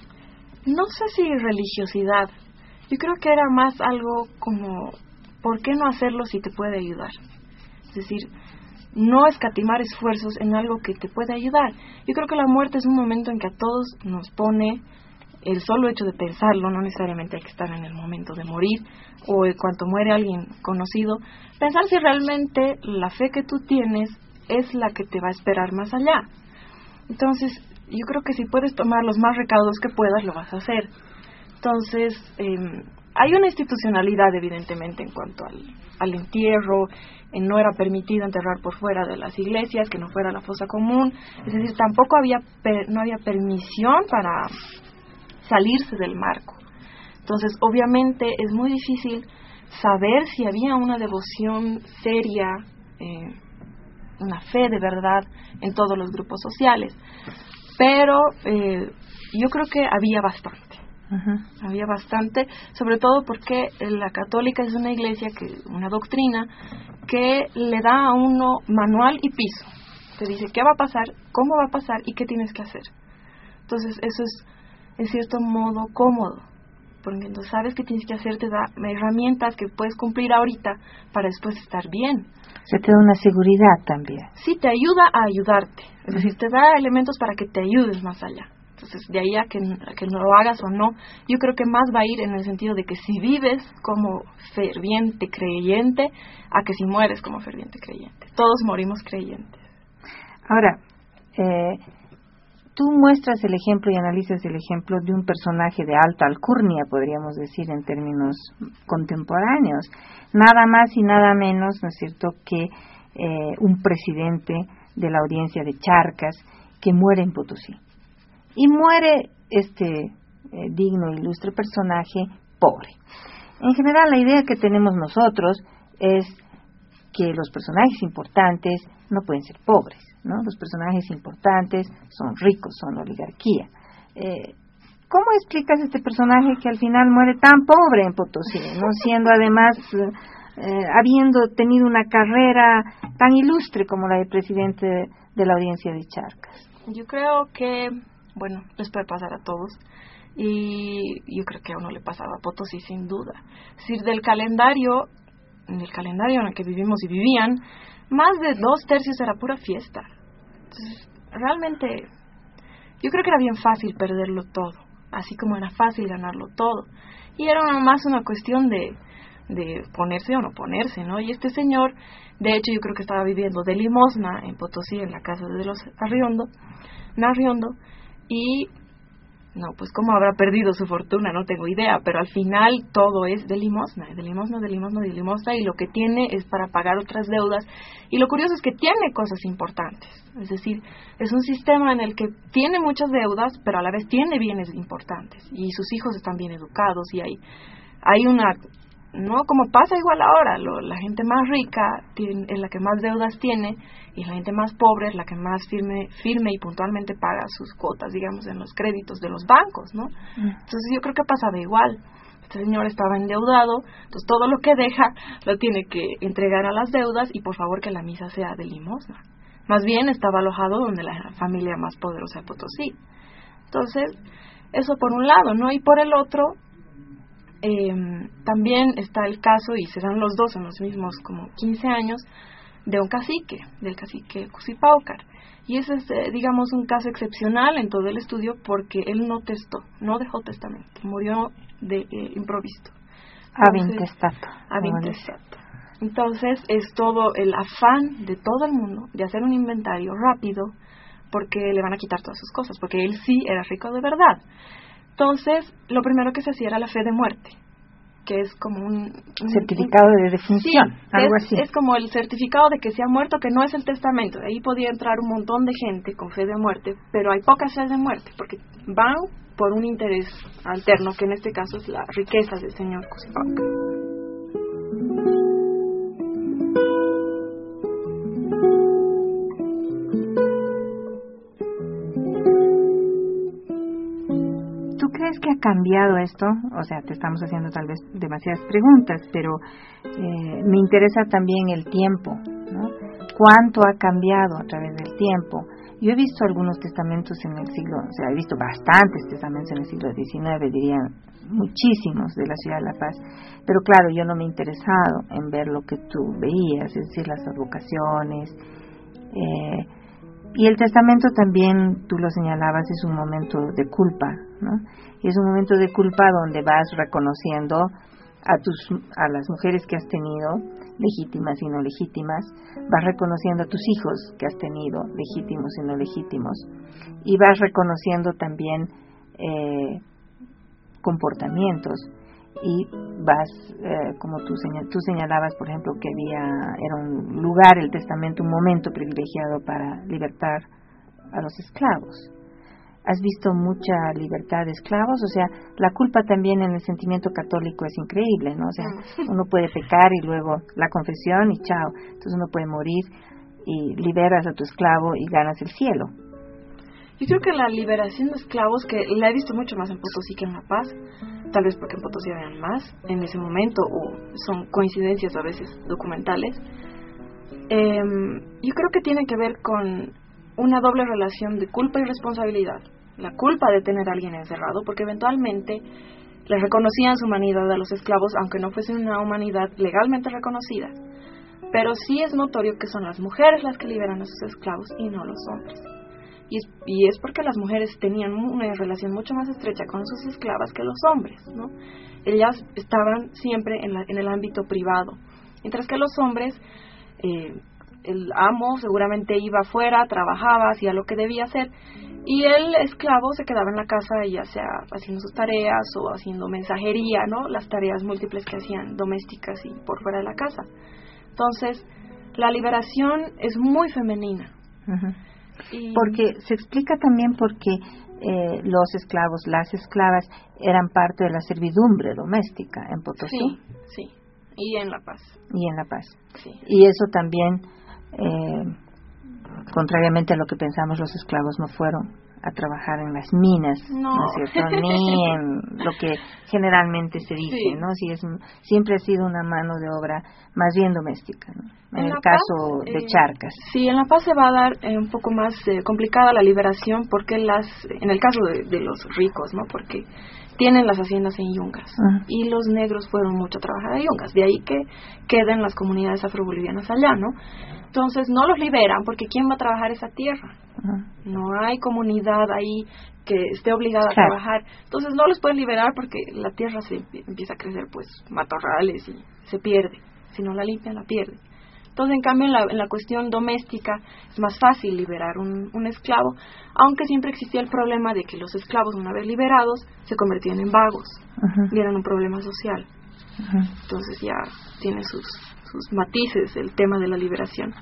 No sé si religiosidad. Yo creo que era más algo como, ¿por qué no hacerlo si te puede ayudar? Es decir, no escatimar esfuerzos en algo que te puede ayudar. Yo creo que la muerte es un momento en que a todos nos pone el solo hecho de pensarlo, no necesariamente hay que estar en el momento de morir o en cuanto muere alguien conocido, pensar si realmente la fe que tú tienes es la que te va a esperar más allá. Entonces, yo creo que si puedes tomar los más recaudos que puedas, lo vas a hacer. Entonces, eh, hay una institucionalidad evidentemente en cuanto al, al entierro, en no era permitido enterrar por fuera de las iglesias, que no fuera la fosa común, es decir, tampoco había per, no había permisión para salirse del marco. Entonces, obviamente es muy difícil saber si había una devoción seria, eh, una fe de verdad en todos los grupos sociales, pero eh, yo creo que había bastante. Uh-huh. Había bastante, sobre todo porque la católica es una iglesia, que una doctrina que le da a uno manual y piso. Te dice qué va a pasar, cómo va a pasar y qué tienes que hacer. Entonces eso es, en cierto modo, cómodo, porque entonces sabes que tienes que hacer, te da herramientas que puedes cumplir ahorita para después estar bien. Se te da una seguridad también. Sí, te ayuda a ayudarte, es decir, te da elementos para que te ayudes más allá. Entonces, de ahí a que, a que lo hagas o no, yo creo que más va a ir en el sentido de que si vives como ferviente creyente, a que si mueres como ferviente creyente. Todos morimos creyentes. Ahora, eh, tú muestras el ejemplo y analizas el ejemplo de un personaje de alta alcurnia, podríamos decir en términos contemporáneos. Nada más y nada menos, ¿no es cierto?, que eh, un presidente de la audiencia de Charcas que muere en Potosí. Y muere este eh, digno e ilustre personaje pobre. En general, la idea que tenemos nosotros es que los personajes importantes no pueden ser pobres, ¿no? Los personajes importantes son ricos, son oligarquía. Eh, ¿Cómo explicas este personaje que al final muere tan pobre en Potosí, no siendo además, eh, habiendo tenido una carrera tan ilustre como la de presidente de la audiencia de Charcas? Yo creo que bueno, les puede pasar a todos, y yo creo que a uno le pasaba a Potosí sin duda. Es decir, del calendario, del calendario en el que vivimos y vivían, más de dos tercios era pura fiesta. Entonces, realmente, yo creo que era bien fácil perderlo todo, así como era fácil ganarlo todo. Y era más una cuestión de, de ponerse o no ponerse, ¿no? Y este señor, de hecho, yo creo que estaba viviendo de limosna en Potosí, en la casa de los Arriondo, Narriondo, y no, pues cómo habrá perdido su fortuna, no tengo idea, pero al final todo es de limosna, de limosna, de limosna, de limosna, y lo que tiene es para pagar otras deudas, y lo curioso es que tiene cosas importantes, es decir, es un sistema en el que tiene muchas deudas, pero a la vez tiene bienes importantes, y sus hijos están bien educados, y hay, hay una, no como pasa igual ahora, lo, la gente más rica tiene, es la que más deudas tiene, y la gente más pobre es la que más firme firme y puntualmente paga sus cuotas, digamos, en los créditos de los bancos, ¿no? Mm. Entonces yo creo que pasaba igual. Este señor estaba endeudado, entonces todo lo que deja lo tiene que entregar a las deudas, y por favor que la misa sea de limosna. Más bien estaba alojado donde la familia más poderosa de Potosí. Entonces, eso por un lado, ¿no? Y por el otro, eh, también está el caso, y serán los dos en los mismos como quince años, de un cacique, del cacique Cusipáucar. Y ese es, eh, digamos, un caso excepcional en todo el estudio, porque él no testó, no dejó testamento, murió de eh, improviso. Ab intestato. Ab intestato. Entonces, es todo el afán de todo el mundo de hacer un inventario rápido, porque le van a quitar todas sus cosas, porque él sí era rico de verdad. Entonces, lo primero que se hacía era la fe de muerte, que es como un, un certificado un, de defunción, sí, algo es, así. Es como el certificado de que se ha muerto, que no es el testamento. Ahí podía entrar un montón de gente con fe de muerte, pero hay pocas fe de muerte, porque van por un interés alterno, que en este caso es la riqueza del señor Cusipáucar. ¿Crees que ha cambiado esto? O sea, te estamos haciendo tal vez demasiadas preguntas, pero eh, me interesa también el tiempo, ¿no? ¿Cuánto ha cambiado a través del tiempo Yo he visto algunos testamentos en el siglo, o sea, he visto bastantes testamentos en el siglo diecinueve, diría muchísimos de la ciudad de La Paz, pero claro, yo no me he interesado en ver lo que tú veías, es decir, las advocaciones, eh, y el testamento también, tú lo señalabas, es un momento de culpa, ¿no? Y es un momento de culpa donde vas reconociendo a tus a las mujeres que has tenido, legítimas y no legítimas, vas reconociendo a tus hijos que has tenido, legítimos y no legítimos, y vas reconociendo también eh, comportamientos, y vas, eh, como tú, señal, tú señalabas, por ejemplo, que había era un lugar, el testamento, un momento privilegiado para libertar a los esclavos. ¿Has visto mucha libertad de esclavos? O sea, la culpa también en el sentimiento católico es increíble, ¿no? O sea, uno puede pecar y luego la confesión y chao. Entonces uno puede morir y liberas a tu esclavo y ganas el cielo. Yo creo que la liberación de esclavos, que la he visto mucho más en Potosí que en La Paz, tal vez porque en Potosí habían más en ese momento, o son coincidencias a veces documentales, eh, yo creo que tiene que ver con una doble relación de culpa y responsabilidad. La culpa de tener a alguien encerrado, porque eventualmente le reconocían su humanidad a los esclavos, aunque no fuese una humanidad legalmente reconocida. Pero sí es notorio que son las mujeres las que liberan a sus esclavos y no los hombres. Y es, y es porque las mujeres tenían una relación mucho más estrecha con sus esclavas que los hombres, ¿no? Ellas estaban siempre en, la, en el ámbito privado, mientras que los hombres... Eh, el amo seguramente iba afuera, trabajaba, hacía lo que debía hacer, y el esclavo se quedaba en la casa, ya sea haciendo sus tareas o haciendo mensajería, ¿no? Las tareas múltiples que hacían domésticas y por fuera de la casa. Entonces, la liberación es muy femenina. Uh-huh. Y porque se explica también porque eh, los esclavos, las esclavas, eran parte de la servidumbre doméstica en Potosí. Sí, sí, y en La Paz. Y en La Paz. Sí. Y eso también... Eh, contrariamente a lo que pensamos, los esclavos no fueron a trabajar en las minas, no, ¿no es cierto? Ni en lo que generalmente se dice, sí. ¿no? Si es, siempre ha sido una mano de obra más bien doméstica, ¿no? En, en el caso Paz, de eh, Charcas. Sí, en La Paz se va a dar eh, un poco más eh, complicada la liberación, porque las, en el caso de, de los ricos, ¿no? Porque tienen las haciendas en yungas, uh-huh. y los negros fueron mucho a trabajar a yungas, de ahí que quedan las comunidades afrobolivianas allá, ¿no? Entonces no los liberan, porque ¿quién va a trabajar esa tierra? Uh-huh. No hay comunidad ahí que esté obligada claro. a trabajar, entonces no los pueden liberar porque la tierra se empieza a crecer, pues, matorrales, y se pierde, si no la limpian la pierden. Entonces, en cambio, en la, en la cuestión doméstica es más fácil liberar un, un esclavo, aunque siempre existía el problema de que los esclavos, una vez liberados, se convertían en vagos, uh-huh. y eran un problema social. Uh-huh. Entonces ya tiene sus, sus matices el tema de la liberación.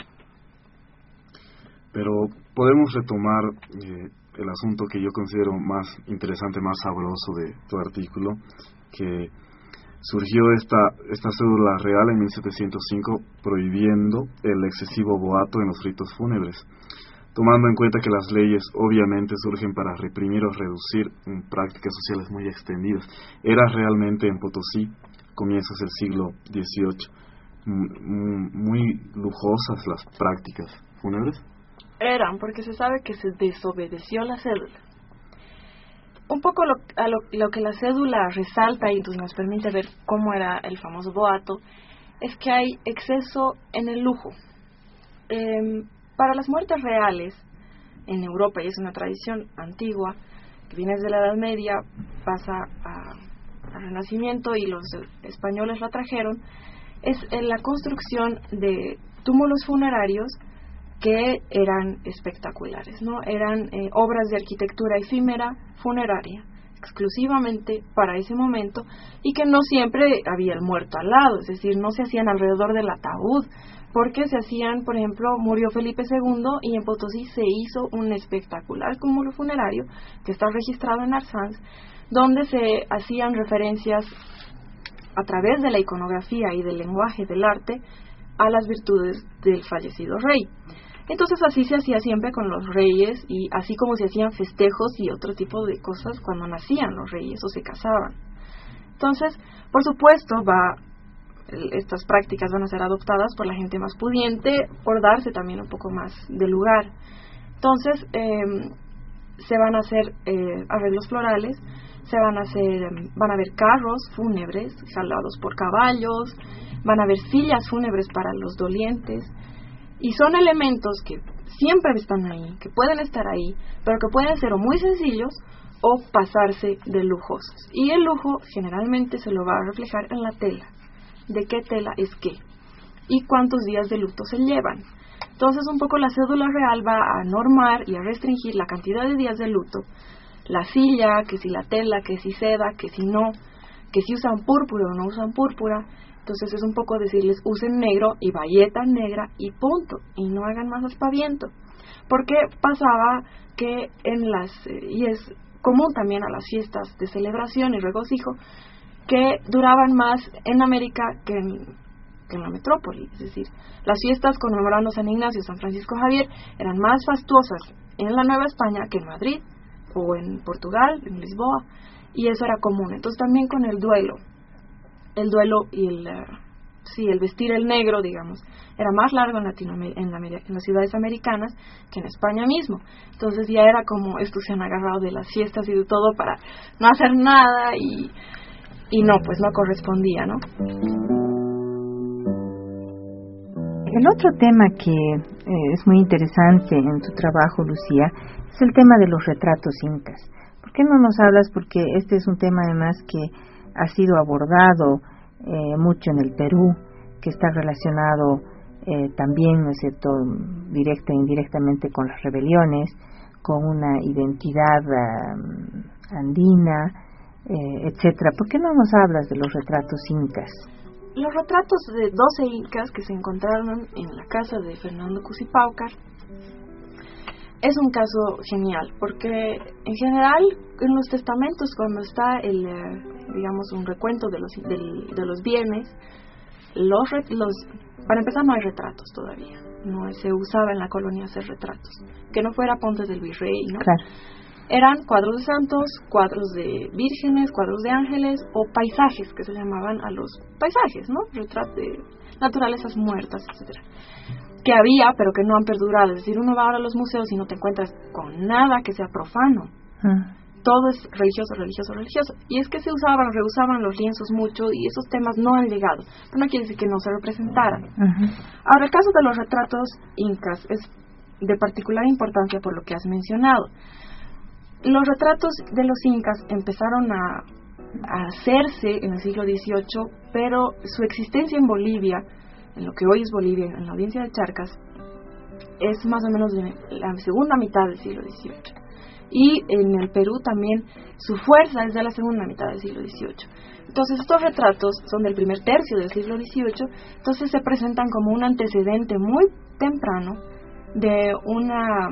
Pero podemos retomar eh, el asunto que yo considero más interesante, más sabroso de tu artículo, que surgió esta, esta cédula real en mil setecientos cinco prohibiendo el excesivo boato en los ritos fúnebres, tomando en cuenta que las leyes obviamente surgen para reprimir o reducir en prácticas sociales muy extendidas. Era realmente en Potosí, comienzos del siglo dieciocho, muy lujosas las prácticas fúnebres. Eran, porque se sabe que se desobedeció la cédula. Un poco lo, a lo, lo que la cédula resalta y pues nos permite ver cómo era el famoso boato, es que hay exceso en el lujo. Eh, para las muertes reales en Europa, y es una tradición antigua, que viene desde la Edad Media, pasa a, al Renacimiento y los españoles la trajeron, es en la construcción de túmulos funerarios que eran espectaculares, ¿no? Eran eh, obras de arquitectura efímera funeraria, exclusivamente para ese momento, y que no siempre había el muerto al lado, es decir, no se hacían alrededor del ataúd, porque se hacían, por ejemplo, murió Felipe segundo y en Potosí se hizo un espectacular túmulo funerario que está registrado en Arzanz, donde se hacían referencias a través de la iconografía y del lenguaje del arte a las virtudes del fallecido rey. Entonces así se hacía siempre con los reyes, y así como se hacían festejos y otro tipo de cosas cuando nacían los reyes o se casaban. Entonces, por supuesto, va estas prácticas van a ser adoptadas por la gente más pudiente, por darse también un poco más de lugar. Entonces, eh, se van a hacer eh, arreglos florales, se van a hacer, van a haber carros fúnebres jalados por caballos, van a haber sillas fúnebres para los dolientes, y son elementos que siempre están ahí, que pueden estar ahí, pero que pueden ser o muy sencillos o pasarse de lujosos. Y el lujo generalmente se lo va a reflejar en la tela, de qué tela es qué y cuántos días de luto se llevan. Entonces, un poco la cédula real va a normar y a restringir la cantidad de días de luto, la silla, que si la tela, que si seda, que si no, que si usan púrpura o no usan púrpura. Entonces es un poco decirles, usen negro y bayeta negra y punto, y no hagan más aspaviento. Porque pasaba que en las, eh, y es común también a las fiestas de celebración y regocijo, que duraban más en América que en, que en la metrópoli. Es decir, las fiestas conmemorando San Ignacio y San Francisco Javier eran más fastuosas en la Nueva España que en Madrid o en Portugal, en Lisboa, y eso era común. Entonces también con el duelo, el duelo y el, uh, sí, el vestir el negro, digamos, era más largo en, Latinoamérica, en, la, en las ciudades americanas que en España mismo. Entonces ya era como estos se han agarrado de las fiestas y de todo para no hacer nada, y, y no, pues no correspondía, ¿no? El otro tema que eh, es muy interesante en tu trabajo, Lucía, es el tema de los retratos incas. ¿Por qué no nos hablas? Porque este es un tema además que ha sido abordado eh, mucho en el Perú, que está relacionado eh, también, ¿no es cierto?, directa e indirectamente con las rebeliones, con una identidad uh, andina, eh, etcétera. ¿Por qué no nos hablas de los retratos incas? Los retratos de doce incas que se encontraron en la casa de Fernando Cusipaucar es un caso genial, porque en general en los testamentos, cuando está el, eh, digamos, un recuento de los del, de los bienes, los, los para empezar no hay retratos todavía, no se usaba en la colonia hacer retratos, que no fuera Pontes del Virrey, ¿no? Claro. Eran cuadros de santos, cuadros de vírgenes, cuadros de ángeles o paisajes, que se llamaban a los paisajes, ¿no? Retratos de naturalezas muertas, etcétera, que había, pero que no han perdurado. Es decir, uno va ahora a los museos y no te encuentras con nada que sea profano. Ah. Todo es religioso, religioso, religioso. Y es que se usaban, reusaban los lienzos mucho, y esos temas no han llegado. Pero no quiere decir que no se representaran. Uh-huh. Ahora, el caso de los retratos incas es de particular importancia por lo que has mencionado. Los retratos de los incas empezaron a, a hacerse en el siglo dieciocho, pero su existencia en Bolivia, en lo que hoy es Bolivia, en la audiencia de Charcas, es más o menos de la segunda mitad del siglo dieciocho. Y en el Perú también su fuerza es de la segunda mitad del siglo dieciocho. Entonces estos retratos son del primer tercio del siglo dieciocho, entonces se presentan como un antecedente muy temprano de una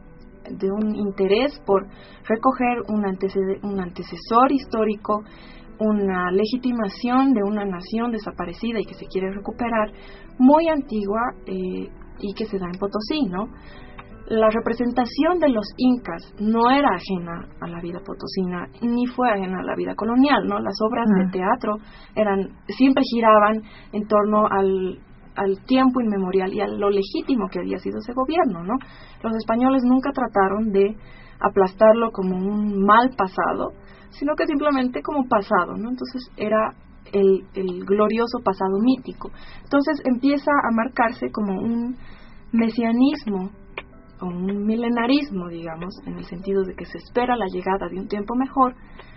de un interés por recoger un, anteced- un antecesor histórico, una legitimación de una nación desaparecida y que se quiere recuperar, muy antigua, eh, y que se da en Potosí, ¿no? La representación de los incas no era ajena a la vida potosina, ni fue ajena a la vida colonial, ¿no? Las obras uh-huh. de teatro eran siempre giraban en torno al al tiempo inmemorial y a lo legítimo que había sido ese gobierno, ¿no? Los españoles nunca trataron de aplastarlo como un mal pasado, sino que simplemente como pasado, ¿no? Entonces era el, el glorioso pasado mítico. Entonces empieza a marcarse como un mesianismo o un milenarismo, digamos, en el sentido de que se espera la llegada de un tiempo mejor,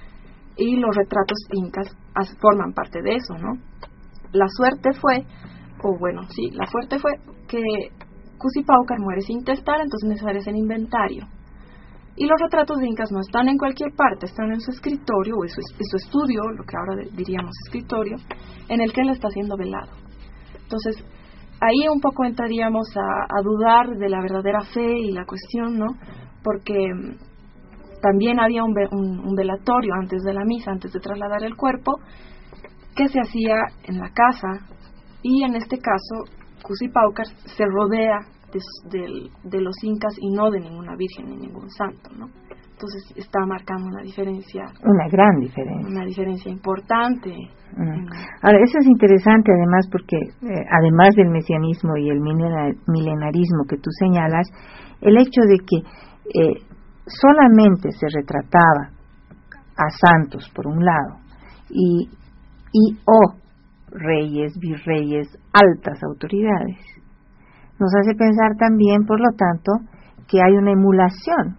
y los retratos incas forman parte de eso, ¿no? La suerte fue o bueno, sí, la suerte fue que Cusipaucar muere sin testar, entonces es necesario hacer inventario. Y los retratos de incas no están en cualquier parte, están en su escritorio, o en su, en su estudio, lo que ahora diríamos escritorio, en el que él está siendo velado. Entonces, ahí un poco entraríamos a, a dudar de la verdadera fe y la cuestión, ¿no? Porque también había un, un, un velatorio antes de la misa, antes de trasladar el cuerpo, que se hacía en la casa. Y en este caso, Cusipaucar se rodea de, de, de los incas y no de ninguna virgen ni ningún santo, ¿no? Entonces está marcando una diferencia. Una gran diferencia. Una diferencia importante. Mm. Ahora, eso es interesante además porque, eh, además del mesianismo y el milenarismo que tú señalas, el hecho de que eh, solamente se retrataba a santos, por un lado, y, y o reyes, virreyes, altas autoridades, nos hace pensar también, por lo tanto, que hay una emulación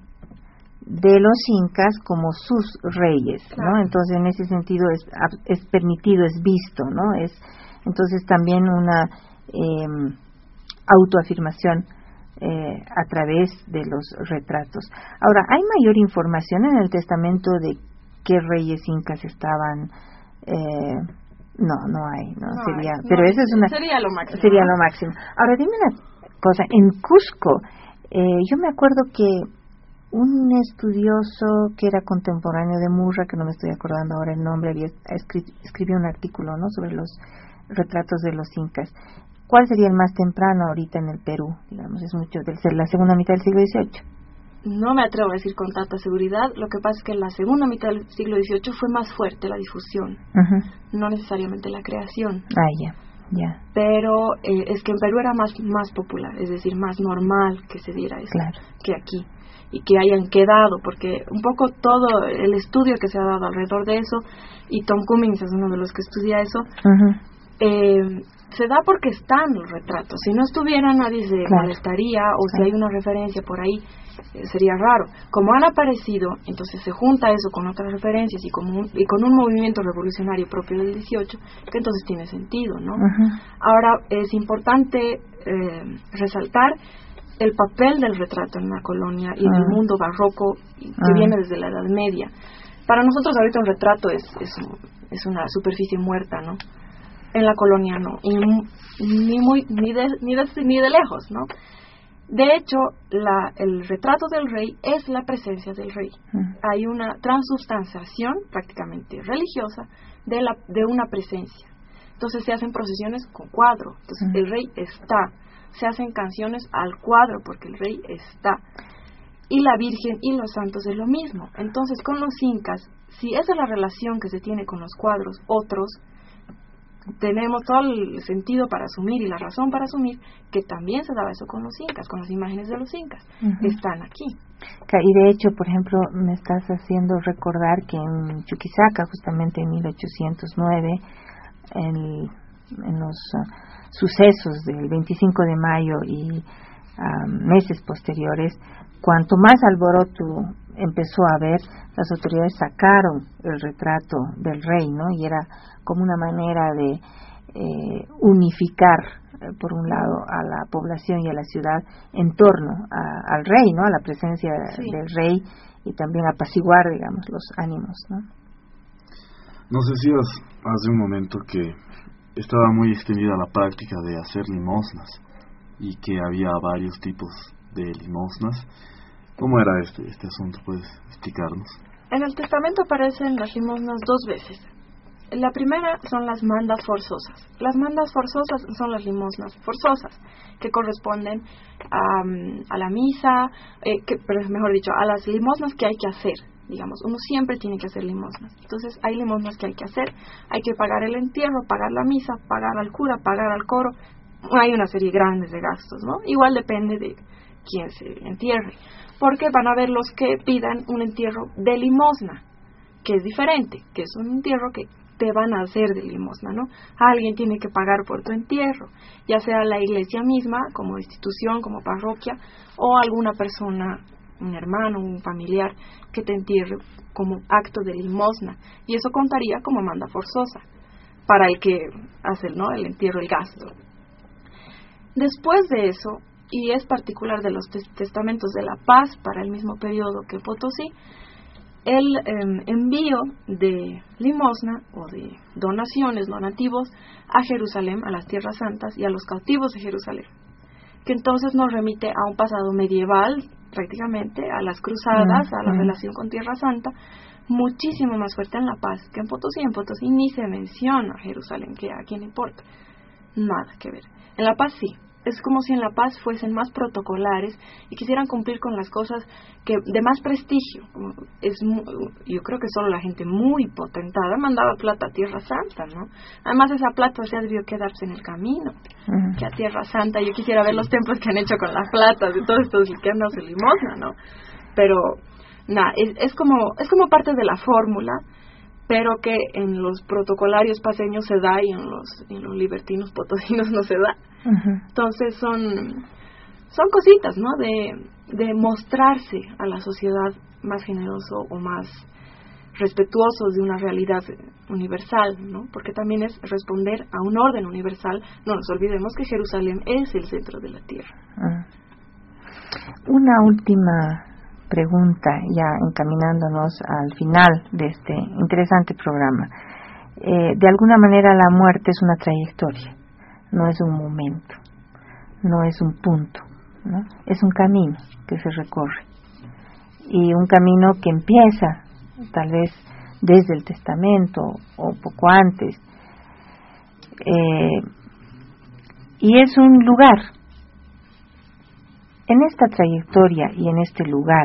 de los incas como sus reyes, ¿no? Entonces, en ese sentido es, es permitido, es visto, ¿no? Es entonces también una eh, autoafirmación eh, a través de los retratos. Ahora, ¿hay mayor información en el testamento de qué reyes incas estaban? Eh, no, no hay, no, no sería, hay, pero no, eso es una sería lo máximo. Sería lo máximo. Ahora, dime una cosa, en Cusco, eh, yo me acuerdo que un estudioso que era contemporáneo de Murra, que no me estoy acordando ahora el nombre, había escri- escribió un artículo, ¿no?, sobre los retratos de los incas. ¿Cuál sería el más temprano ahorita en el Perú? Digamos, es mucho de la segunda mitad del siglo dieciocho. No me atrevo a decir con tanta seguridad. Lo que pasa es que en la segunda mitad del siglo dieciocho fue más fuerte la difusión, uh-huh. no necesariamente la creación. Ah, ya, ya. Pero eh, es que en Perú era más más popular, es decir, más normal que se diera eso, claro, que aquí, y que hayan quedado, porque un poco todo el estudio que se ha dado alrededor de eso, y Tom Cummings es uno de los que estudia eso, uh-huh. eh, se da porque están los retratos. Si no estuvieran, nadie se claro. molestaría, o claro. si hay una referencia por ahí, eh, sería raro. Como han aparecido, entonces se junta eso con otras referencias y con un, y con un movimiento revolucionario propio del dieciocho, que entonces tiene sentido, ¿no? Uh-huh. Ahora, es importante eh, resaltar el papel del retrato en la colonia y en uh-huh. el mundo barroco que uh-huh. viene desde la Edad Media. Para nosotros ahorita un retrato es, es, un, es una superficie muerta, ¿no? En la colonia no, y ni muy ni de, ni de ni de lejos, ¿no? De hecho, la, el retrato del rey es la presencia del rey. Uh-huh. Hay una transubstanciación prácticamente religiosa de la de una presencia. Entonces se hacen procesiones con cuadro. Entonces uh-huh. el rey está. Se hacen canciones al cuadro porque el rey está. Y la Virgen y los santos es lo mismo. Entonces con los incas, si esa es la relación que se tiene con los cuadros, otros tenemos todo el sentido para asumir y la razón para asumir que también se daba eso con los incas, con las imágenes de los incas. Uh-huh. Están aquí. Y de hecho, por ejemplo, me estás haciendo recordar que en Chuquisaca, justamente en mil ochocientos nueve, en, en los uh, sucesos del veinticinco de mayo y uh, meses posteriores, cuanto más alboroto empezó a haber, las autoridades sacaron el retrato del rey, ¿no? Y era como una manera de eh, unificar, eh, por un lado, a la población y a la ciudad en torno a, al rey, ¿no? A la presencia sí. del rey, y también apaciguar, digamos, los ánimos, ¿no? Nos decías hace un momento que estaba muy extendida la práctica de hacer limosnas y que había varios tipos de limosnas. ¿Cómo era este, este asunto? ¿Puedes explicarnos? En el testamento aparecen las limosnas dos veces. La primera son las mandas forzosas. Las mandas forzosas son las limosnas forzosas, que corresponden a, a la misa, eh, que, pero mejor dicho, a las limosnas que hay que hacer. Digamos, uno siempre tiene que hacer limosnas. Entonces, hay limosnas que hay que hacer. Hay que pagar el entierro, pagar la misa, pagar al cura, pagar al coro. Hay una serie grande de gastos, ¿no? Igual depende de quién se entierre. Porque van a haber los que pidan un entierro de limosna, que es diferente, que es un entierro que te van a hacer de limosna, ¿no? Alguien tiene que pagar por tu entierro, ya sea la iglesia misma, como institución, como parroquia, o alguna persona, un hermano, un familiar, que te entierre como acto de limosna. Y eso contaría como manda forzosa, para el que hace, ¿no?, el entierro, el gasto. Después de eso, y es particular de los testamentos de la paz para el mismo periodo que Potosí, el eh, envío de limosna o de donaciones, donativos a Jerusalén, a las tierras santas y a los cautivos de Jerusalén, que entonces nos remite a un pasado medieval, prácticamente, a las cruzadas, uh-huh. a la relación con Tierra Santa, muchísimo más fuerte en La Paz que en Potosí. En Potosí ni se menciona Jerusalén, que a quién importa, nada que ver. En La Paz sí. es como si en La Paz fuesen más protocolares y quisieran cumplir con las cosas que de más prestigio. Es muy, yo creo que solo la gente muy potentada mandaba plata a Tierra Santa, ¿no? Además esa plata se debió quedarse en el camino, uh-huh. que a Tierra Santa. Yo quisiera ver los templos que han hecho con la plata de todos estos que han dado limosna, ¿no? Pero nada, es, es como es como parte de la fórmula, pero que en los protocolarios paseños se da y en los, en los libertinos potosinos no se da. Uh-huh. Entonces son son cositas, ¿no? De, de mostrarse a la sociedad más generoso o más respetuosos de una realidad universal, ¿no? Porque también es responder a un orden universal. No nos olvidemos que Jerusalén es el centro de la tierra. Uh-huh. Una última pregunta, ya encaminándonos al final de este interesante programa. Eh, de alguna manera la muerte es una trayectoria, no es un momento, no es un punto, ¿no? Es un camino que se recorre, y un camino que empieza tal vez desde el testamento o poco antes, eh, y es un lugar. En esta trayectoria y en este lugar,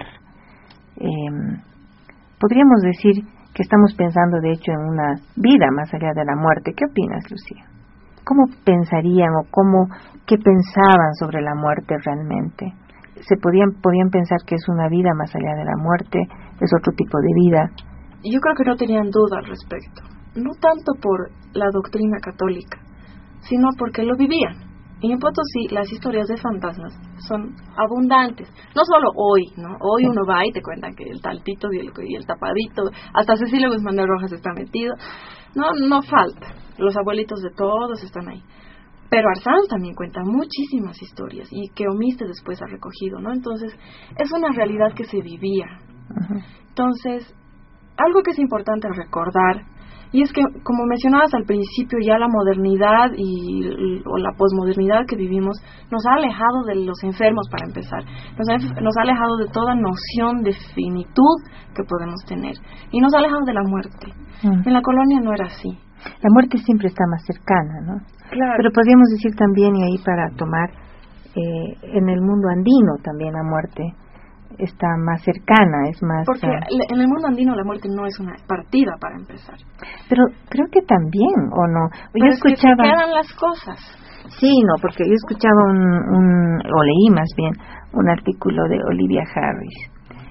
eh, podríamos decir que estamos pensando de hecho en una vida más allá de la muerte. ¿Qué opinas, Lucía? ¿Cómo pensarían o cómo, qué pensaban sobre la muerte realmente? ¿Se podían, podían pensar que es una vida más allá de la muerte? ¿Es otro tipo de vida? Yo creo que no tenían duda al respecto. No tanto por la doctrina católica, sino porque lo vivían. Y en Potosí las historias de fantasmas son abundantes, no solo hoy, ¿no? Hoy uno va y te cuentan que el taltito y el, y el tapadito, hasta Cecilio Guzmán de Rojas está metido, no no falta, los abuelitos de todos están ahí. Pero Arsanz también cuenta muchísimas historias y que Omiste después ha recogido, ¿no? Entonces es una realidad que se vivía. Uh-huh. Entonces, algo que es importante recordar, y es que, como mencionabas al principio, ya la modernidad y o la posmodernidad que vivimos nos ha alejado de los enfermos, para empezar. Nos ha, nos ha alejado de toda noción de finitud que podemos tener. Y nos ha alejado de la muerte. Mm. En la colonia no era así. La muerte siempre está más cercana, ¿no? Claro. Pero podríamos decir también, y ahí para tomar, eh, en el mundo andino también la muerte está más cercana, es más... Porque uh, en el mundo andino la muerte no es una partida, para empezar. Pero creo que también, ¿o no? Pero yo es escuchaba... que se quedan las cosas. Sí, no, porque yo escuchaba un, un... o leí más bien, un artículo de Olivia Harris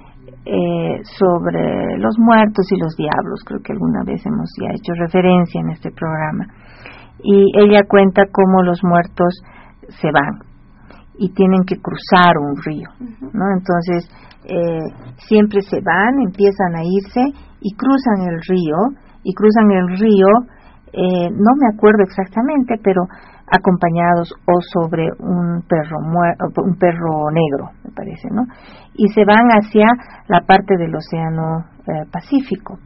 eh, sobre los muertos y los diablos. Creo que alguna vez hemos ya hecho referencia en este programa. Y ella cuenta cómo los muertos se van y tienen que cruzar un río, ¿no? Entonces eh, siempre se van, empiezan a irse y cruzan el río y cruzan el río, eh, no me acuerdo exactamente, pero acompañados o sobre un perro muerto, un perro negro, me parece, ¿no? Y se van hacia la parte del Océano eh, Pacífico,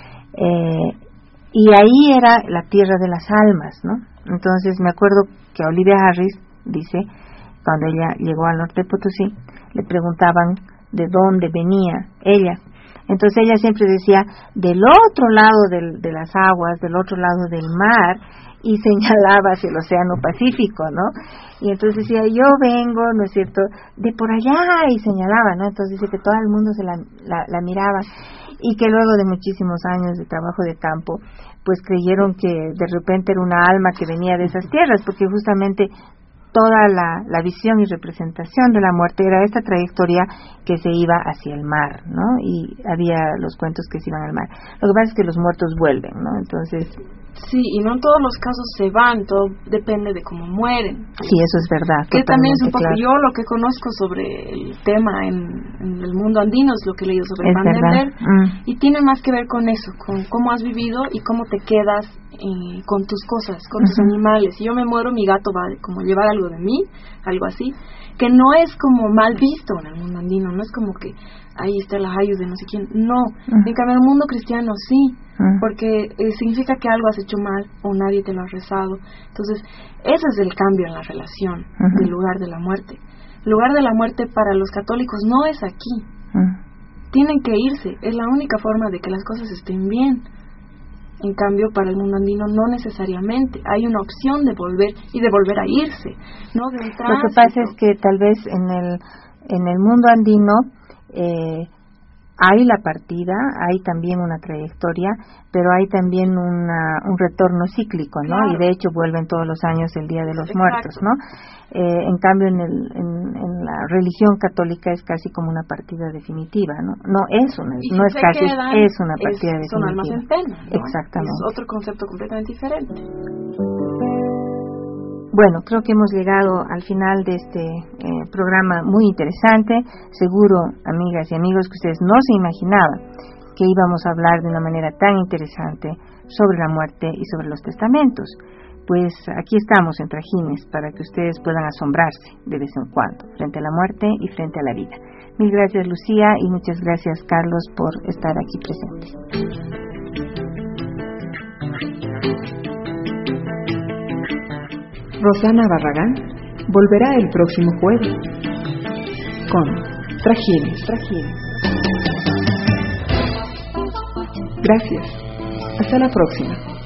eh, y ahí era la tierra de las almas, ¿no? Entonces me acuerdo que Olivia Harris dice, cuando ella llegó al norte de Potosí, le preguntaban de dónde venía ella. Entonces ella siempre decía, del otro lado del, de las aguas, del otro lado del mar, y señalaba hacia el Océano Pacífico, ¿no? Y entonces decía, yo vengo, ¿no es cierto?, de por allá, y señalaba, ¿no? Entonces dice que todo el mundo se la, la, la miraba, y que luego de muchísimos años de trabajo de campo, pues creyeron que de repente era una alma que venía de esas tierras, porque justamente toda la, la visión y representación de la muerte era esta trayectoria que se iba hacia el mar, ¿no? Y había los cuentos que se iban al mar. Lo que pasa es que los muertos vuelven, ¿no? Entonces... Sí, y no en todos los casos se van, todo depende de cómo mueren. Sí, eso es verdad. Que también es un poco, claro. Yo lo que conozco sobre el tema en, en el mundo andino es lo que he leído sobre es Van der Leer, mm. y tiene más que ver con eso, con cómo has vivido y cómo te quedas eh, con tus cosas, con uh-huh. tus animales. Si yo me muero, mi gato va a como llevar algo de mí, algo así, que no es como mal visto en el mundo andino, no es como que ahí está la hayus de no sé quién, no, uh-huh. en cambio en el mundo cristiano sí, uh-huh. porque eh, significa que algo has hecho mal o nadie te lo ha rezado. Entonces ese es el cambio en la relación uh-huh. del lugar de la muerte. El lugar de la muerte para los católicos no es aquí, uh-huh. tienen que irse, es la única forma de que las cosas estén bien. En cambio, para el mundo andino no necesariamente. Hay una opción de volver y de volver a irse, ¿no? De un tránsito. Lo que pasa es que tal vez en el en el mundo andino eh, hay la partida, hay también una trayectoria, pero hay también una, un retorno cíclico, ¿no? Claro. Y de hecho vuelven todos los años el Día de los Exacto. Muertos, ¿no? Eh, en cambio, en, el, en, en la religión católica es casi como una partida definitiva, ¿no? No es una, y no si es casi, quedan, es una partida es, definitiva. Son almas en pena, ¿no? Exactamente. Es otro concepto completamente diferente. Bueno, creo que hemos llegado al final de este eh, programa muy interesante. Seguro, amigas y amigos, que ustedes no se imaginaban que íbamos a hablar de una manera tan interesante sobre la muerte y sobre los testamentos. Pues aquí estamos en Trajines para que ustedes puedan asombrarse de vez en cuando frente a la muerte y frente a la vida. Mil gracias, Lucía, y muchas gracias, Carlos, por estar aquí presentes. Rosana Barragán volverá el próximo jueves con Trajines. Trajines. Gracias. Hasta la próxima.